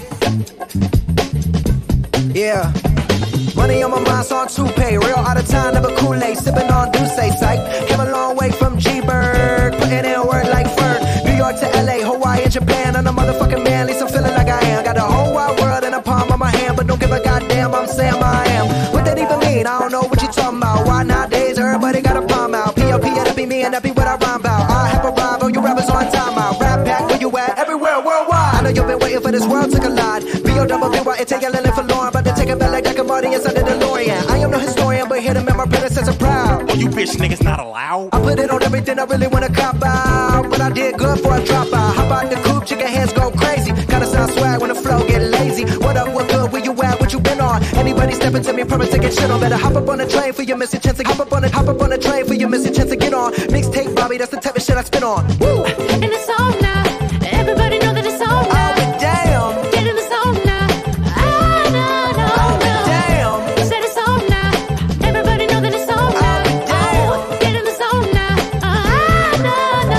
Yeah. Money on my mind, so on toupee. Real out of time, never Kool-Aid. Sipping on Douce, psych. Came a long way from G-Bird. Putting in work like Ferg. New York to L A, Hawaii and Japan. I'm a motherfucking man, at least I'm feeling like I am. Got the whole wide world in the palm of my hand, but don't give a goddamn, I'm Sam I am. What that even mean? I don't know what you talking about. Why nowadays everybody got a palm out? P O P, that be me and that be what I rhyme about. I have arrived, all you rappers on time out. Rap pack, where you at? Everywhere, worldwide. I know you've been waiting for this world to collide. B O double B Y, it take a little for Lauren. About to take a bet like Dr. Marty inside the DeLorean. I am no historian, but here to make my predecessor proud. Oh, you bitch niggas not allowed. I put it on everything I really wanna cop out. But I did good for a drop out. Hop out the coupe, chicken hands go crazy. Gotta sound swag when the flow get lazy. What up, what good, where you at, what you been on? Anybody stepping to me, promise to get shit on. Better hop up on the train for your missing chance to hop up on it. Hop up on the train for your missing chance to get on. Mixtape Bobby, that's the type of shit I spin on. Woo! And it's on now. Everybody know that it's on now. Oh, but damn. Get in the zone now. Ah, no, no, Oh, but no. damn. You said it's on now. Everybody know that it's on now. Oh, get in the zone now. Ah, no, no,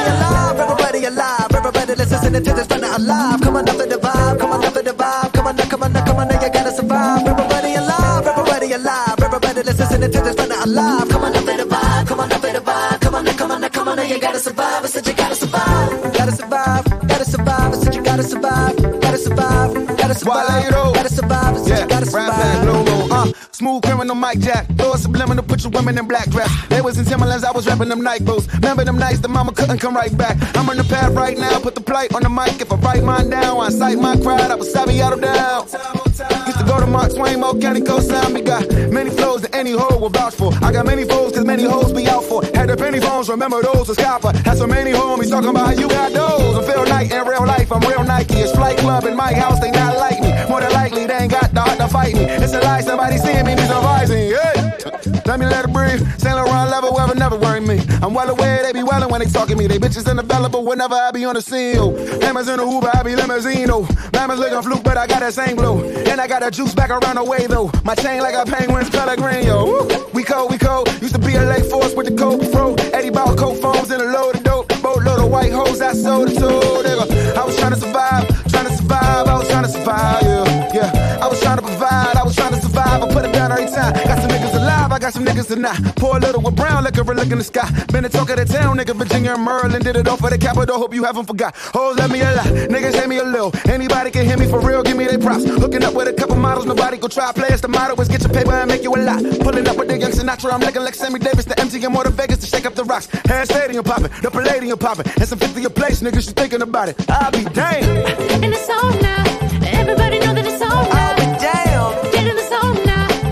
no. Everybody alive, everybody alive. Everybody listening to this band alive. Come on up to the vibe, come on up to the vibe. Come on now, come on now, come on now, you gotta survive. Everybody alive, everybody alive. Everybody listening to this band alive. Come on up to the vibe, come on up to the vibe. Come on now, come on now, come on now, you gotta survive. I said you gotta survive. Gotta survive, gotta survive. I said you gotta survive. Gotta survive, gotta survive. Gotta survive, I said you gotta survive. Blue Moon, uh, smooth criminal Mike Jack. Throw a subliminal, put your women in black dress. They was in Timberlands, I was rapping them night boots. Remember them nights the mama couldn't come right back. I'm on the path right now, put the plight on the mic. If I write mine down, I cite my crowd, I was savvy out of down. Used to go to Mark Twain, Mo County coastline. We got many flows that any hoe will vouch for. I got many foes, cause many hoes be out for. Had the penny phones, remember those was copper. Had so many homies talking about how you got those. I feel like in real life, I'm real Nike. It's Flight Club in my house, they not like me. More than likely, they ain't got the heart to fight me. It's a lie, somebody seeing me needs advising. Hey, let me let it breathe. Saint Laurent level, whoever never worry me. I'm well aware they be wildin' when they talking me. They bitches unavailable whenever I be on the scene. Oh, Hammers in the Uber, I be limousine. Oh, Bama's looking fluke, but I got that same glow. And I got a juice back around the way though. My chain like a penguin's color green, yo. Woo. We cold, we cold. Used to be a lake force with the coke fro. Eddie bought coke foams and a load of dope. Boatload of white hoes I sold it to. Nigga, I was trying to survive, trying to survive. I was trying to survive, yeah, yeah. I was trying to provide, I was trying to survive. I put it down every time. Got some niggas alive, I got some niggas that not. Pour a little with brown liquor and look in the sky. Been the talk of the town, nigga. Virginia and Maryland did it all for the capital. Hope you haven't forgot. Hoes let me a lot, niggas hate me a little. Anybody can hear me for real, give me their props. Hooking up with a couple models, nobody go try. Players, the motto is get your paper and make you a lot. Pulling up with the young Sinatra, I'm looking like Sammy Davis, the M G M or the Vegas to shake up the rocks. Hand stadium popping, the Palladium popping, and some fifty a place, niggas, you thinking about it. I'll be damned. And it's on now. Everybody know that it's on now. Oh, but damn. Get in the zone now.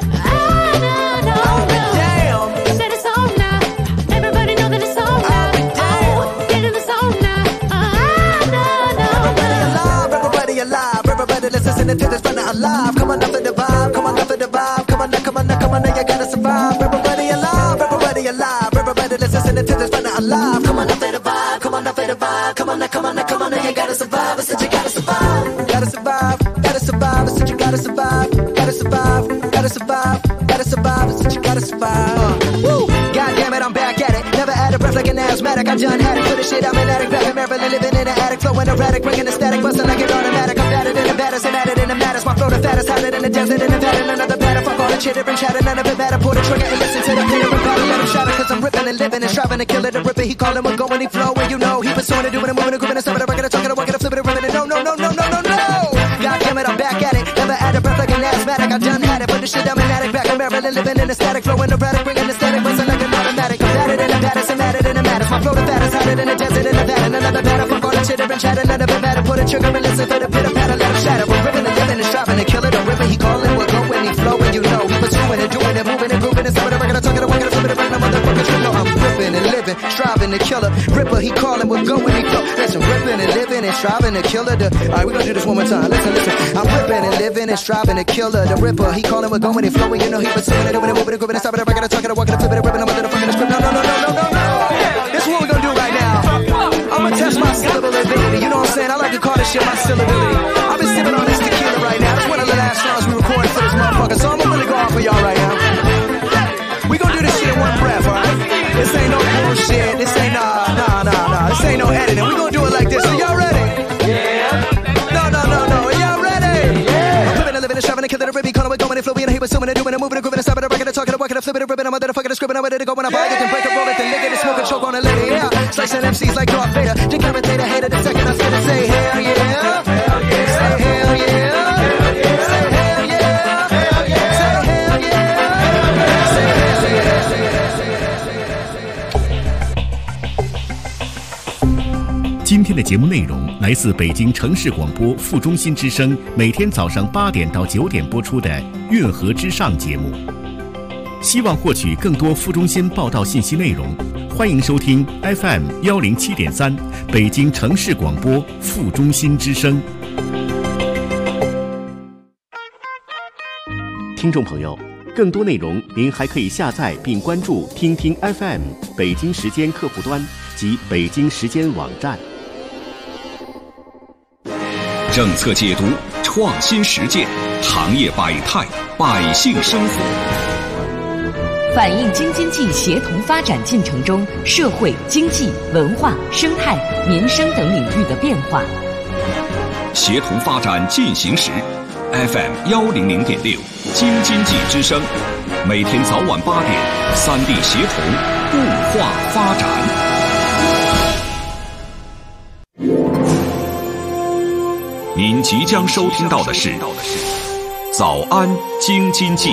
listen and take this fun alive. Come on up for the vibe, come on up for the vibe. Come on now, come on now, come on now, you gotta survive. Everybody alive, everybody alive. Everybody let's listen and take this fun alive. Come on up for the vibe, come on up for the vibe. Come on now, come on now, come on now, you gotta survive. I said you gotta survive, gotta survive, gotta survive. I said you gotta survive, gotta survive, gotta survive, gotta survive. I said you gotta survive. Uh, woo! God damn it, I'm back at it. Never out of breath like an asthmatic. I done had it for the shit. I'm an addict, back in Maryland, living in an attic, flowing erratic, bringing the static, busting like an automatic. I'm battered in the batters and added in the matters. My flow the fattest, hotter than the desert in the pattern. Another batter, fuck all the chitter and chatter. None of it matter. Pull the trigger and listen to the pitter and patter. Let him shatter, cause I'm ripping and living and striving to kill it. The ripper, he callin' what going, he flow, and you know he pursuing it, doing it, moving it, grooving it, some of the record, the talking, the walking, the flipping, the ripping it. No, no, no, no, no, no, no. God damn it, I'm back at it. Never out of breath like an asthmatic. I done had it, but the shit I'm an addict, back in Maryland, living in a static, flowing erratic, bringing the static, busting like an automatic. I'm battered in the batters and mattered in the matters. My flow the fattest, hotter than the desert in the pattern. Another batter, fuck all the chitter and chatter. None of it matter. Pull the trigger and listen for the pitter patter, let him shatter. We're ripping and living and striving to kill it. The river, he calling, we're going, he flowing, you know. He pursuing and doing it, moving and grooving and some of the record, talking, the walking, the flipping, the breaking, the motherfuckers, you know. I'm ripping and living, striving to kill it. Ripper, he calling, we're going, he flow. Listen, ripping and living and striving to kill it. Alright, we're gonna do this one more time. Listen, listen. I'm ripping and living and striving to kill it. The ripper, he calling, we're going, he flowing, you know. He pursuing and doing it, moving and grooving and stopping the record, the talking, the walking, the flipping, the ripping, the motherfucking script. No, no, no, no, no, no, no. This is what we're gonna do right now. I'm gonna test my syllable ability. You know what I'm saying? I like to call this shit my syllability. I've been sipping on this tequila right now. It's one of the last songs we recorded for this motherfucker, so I'm gonna really go off for y'all right now. We gonna do this shit in one breath, alright? This ain't no bullshit. This ain't nah, nah, nah, nah. This ain't no editing. We gonna do it like this. Are y'all ready? Yeah. No, no, no, no. Are y'all ready? Yeah. I'm living and living and shoving and killing the ribby, calling it, going and flowing and he pursuing and doing and moving and grooving and stopping and breaking and talking and walking and flipping and ripping and motherfucking and scribbling. I'm ready to go when I bite it and break and roll it, then lick it and smoke and choke on a lady. Yeah. Slicing M Cs like Darth Vader. Decapitate a hater the second I said it. Say hell yeah. Hell yeah. Say hell yeah. Hell yeah. Say hell yeah. Hell yeah. Say hell yeah. Say hell yeah. Say hell yeah. 今天的节目内容来自北京城市广播副中心之声，每天早上八点到九点播出的《运河之上》节目。希望获取更多副中心报道信息内容，欢迎收听 F M 幺零七点三北京城市广播副中心之声。听众朋友，更多内容您还可以下载并关注听听 F M 北京时间客户端及北京时间网站。 政策解读、创新实践、行业百态、百姓生活， 反映京津冀协同发展进程中社会、经济、文化、生态、民生等领域的变化。 协同发展进行时 ，F M 幺零零点六，京津冀之声，每天早晚八点，三地协同，固化发展。您即将收听到的是《早安京津冀》。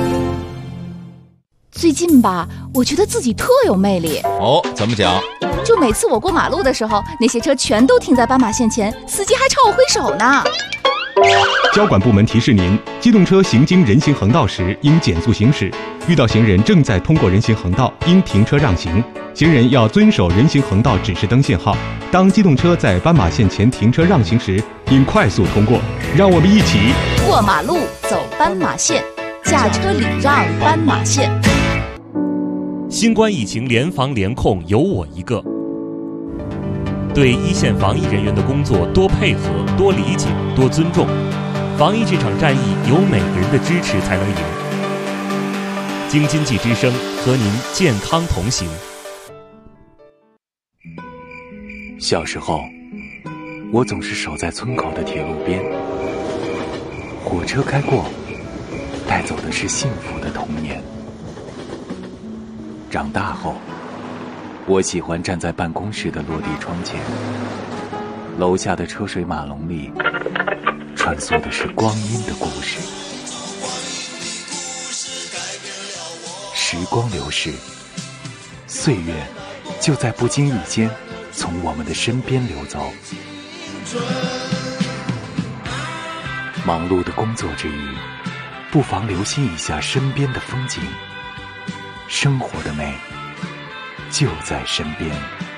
最近吧，我觉得自己特有魅力。 哦，怎么讲？ 就每次我过马路的时候，那些车全都停在斑马线前，司机还朝我挥手呢。 交管部门提示您：机动车行经人行横道时应减速行驶；遇到行人正在通过人行横道，应停车让行。行人要遵守人行横道指示灯信号。当机动车在斑马线前停车让行时，应快速通过。让我们一起过马路，走斑马线，驾车礼让斑马线。 新冠疫情联防联控有我一个。对一线防疫人员的工作多配合、多理解、多尊重。防疫这场战役有每个人的支持才能赢。京津冀之声和您健康同行。 小时候，我总是守在村口的铁路边，火车开过，带走的是幸福的童年。长大后，我喜欢站在办公室的落地窗前，楼下的车水马龙里穿梭的是光阴的故事。时光流逝，岁月就在不经意间从我们的身边流走。忙碌的工作之余，不妨留心一下身边的风景，生活的美就在身边。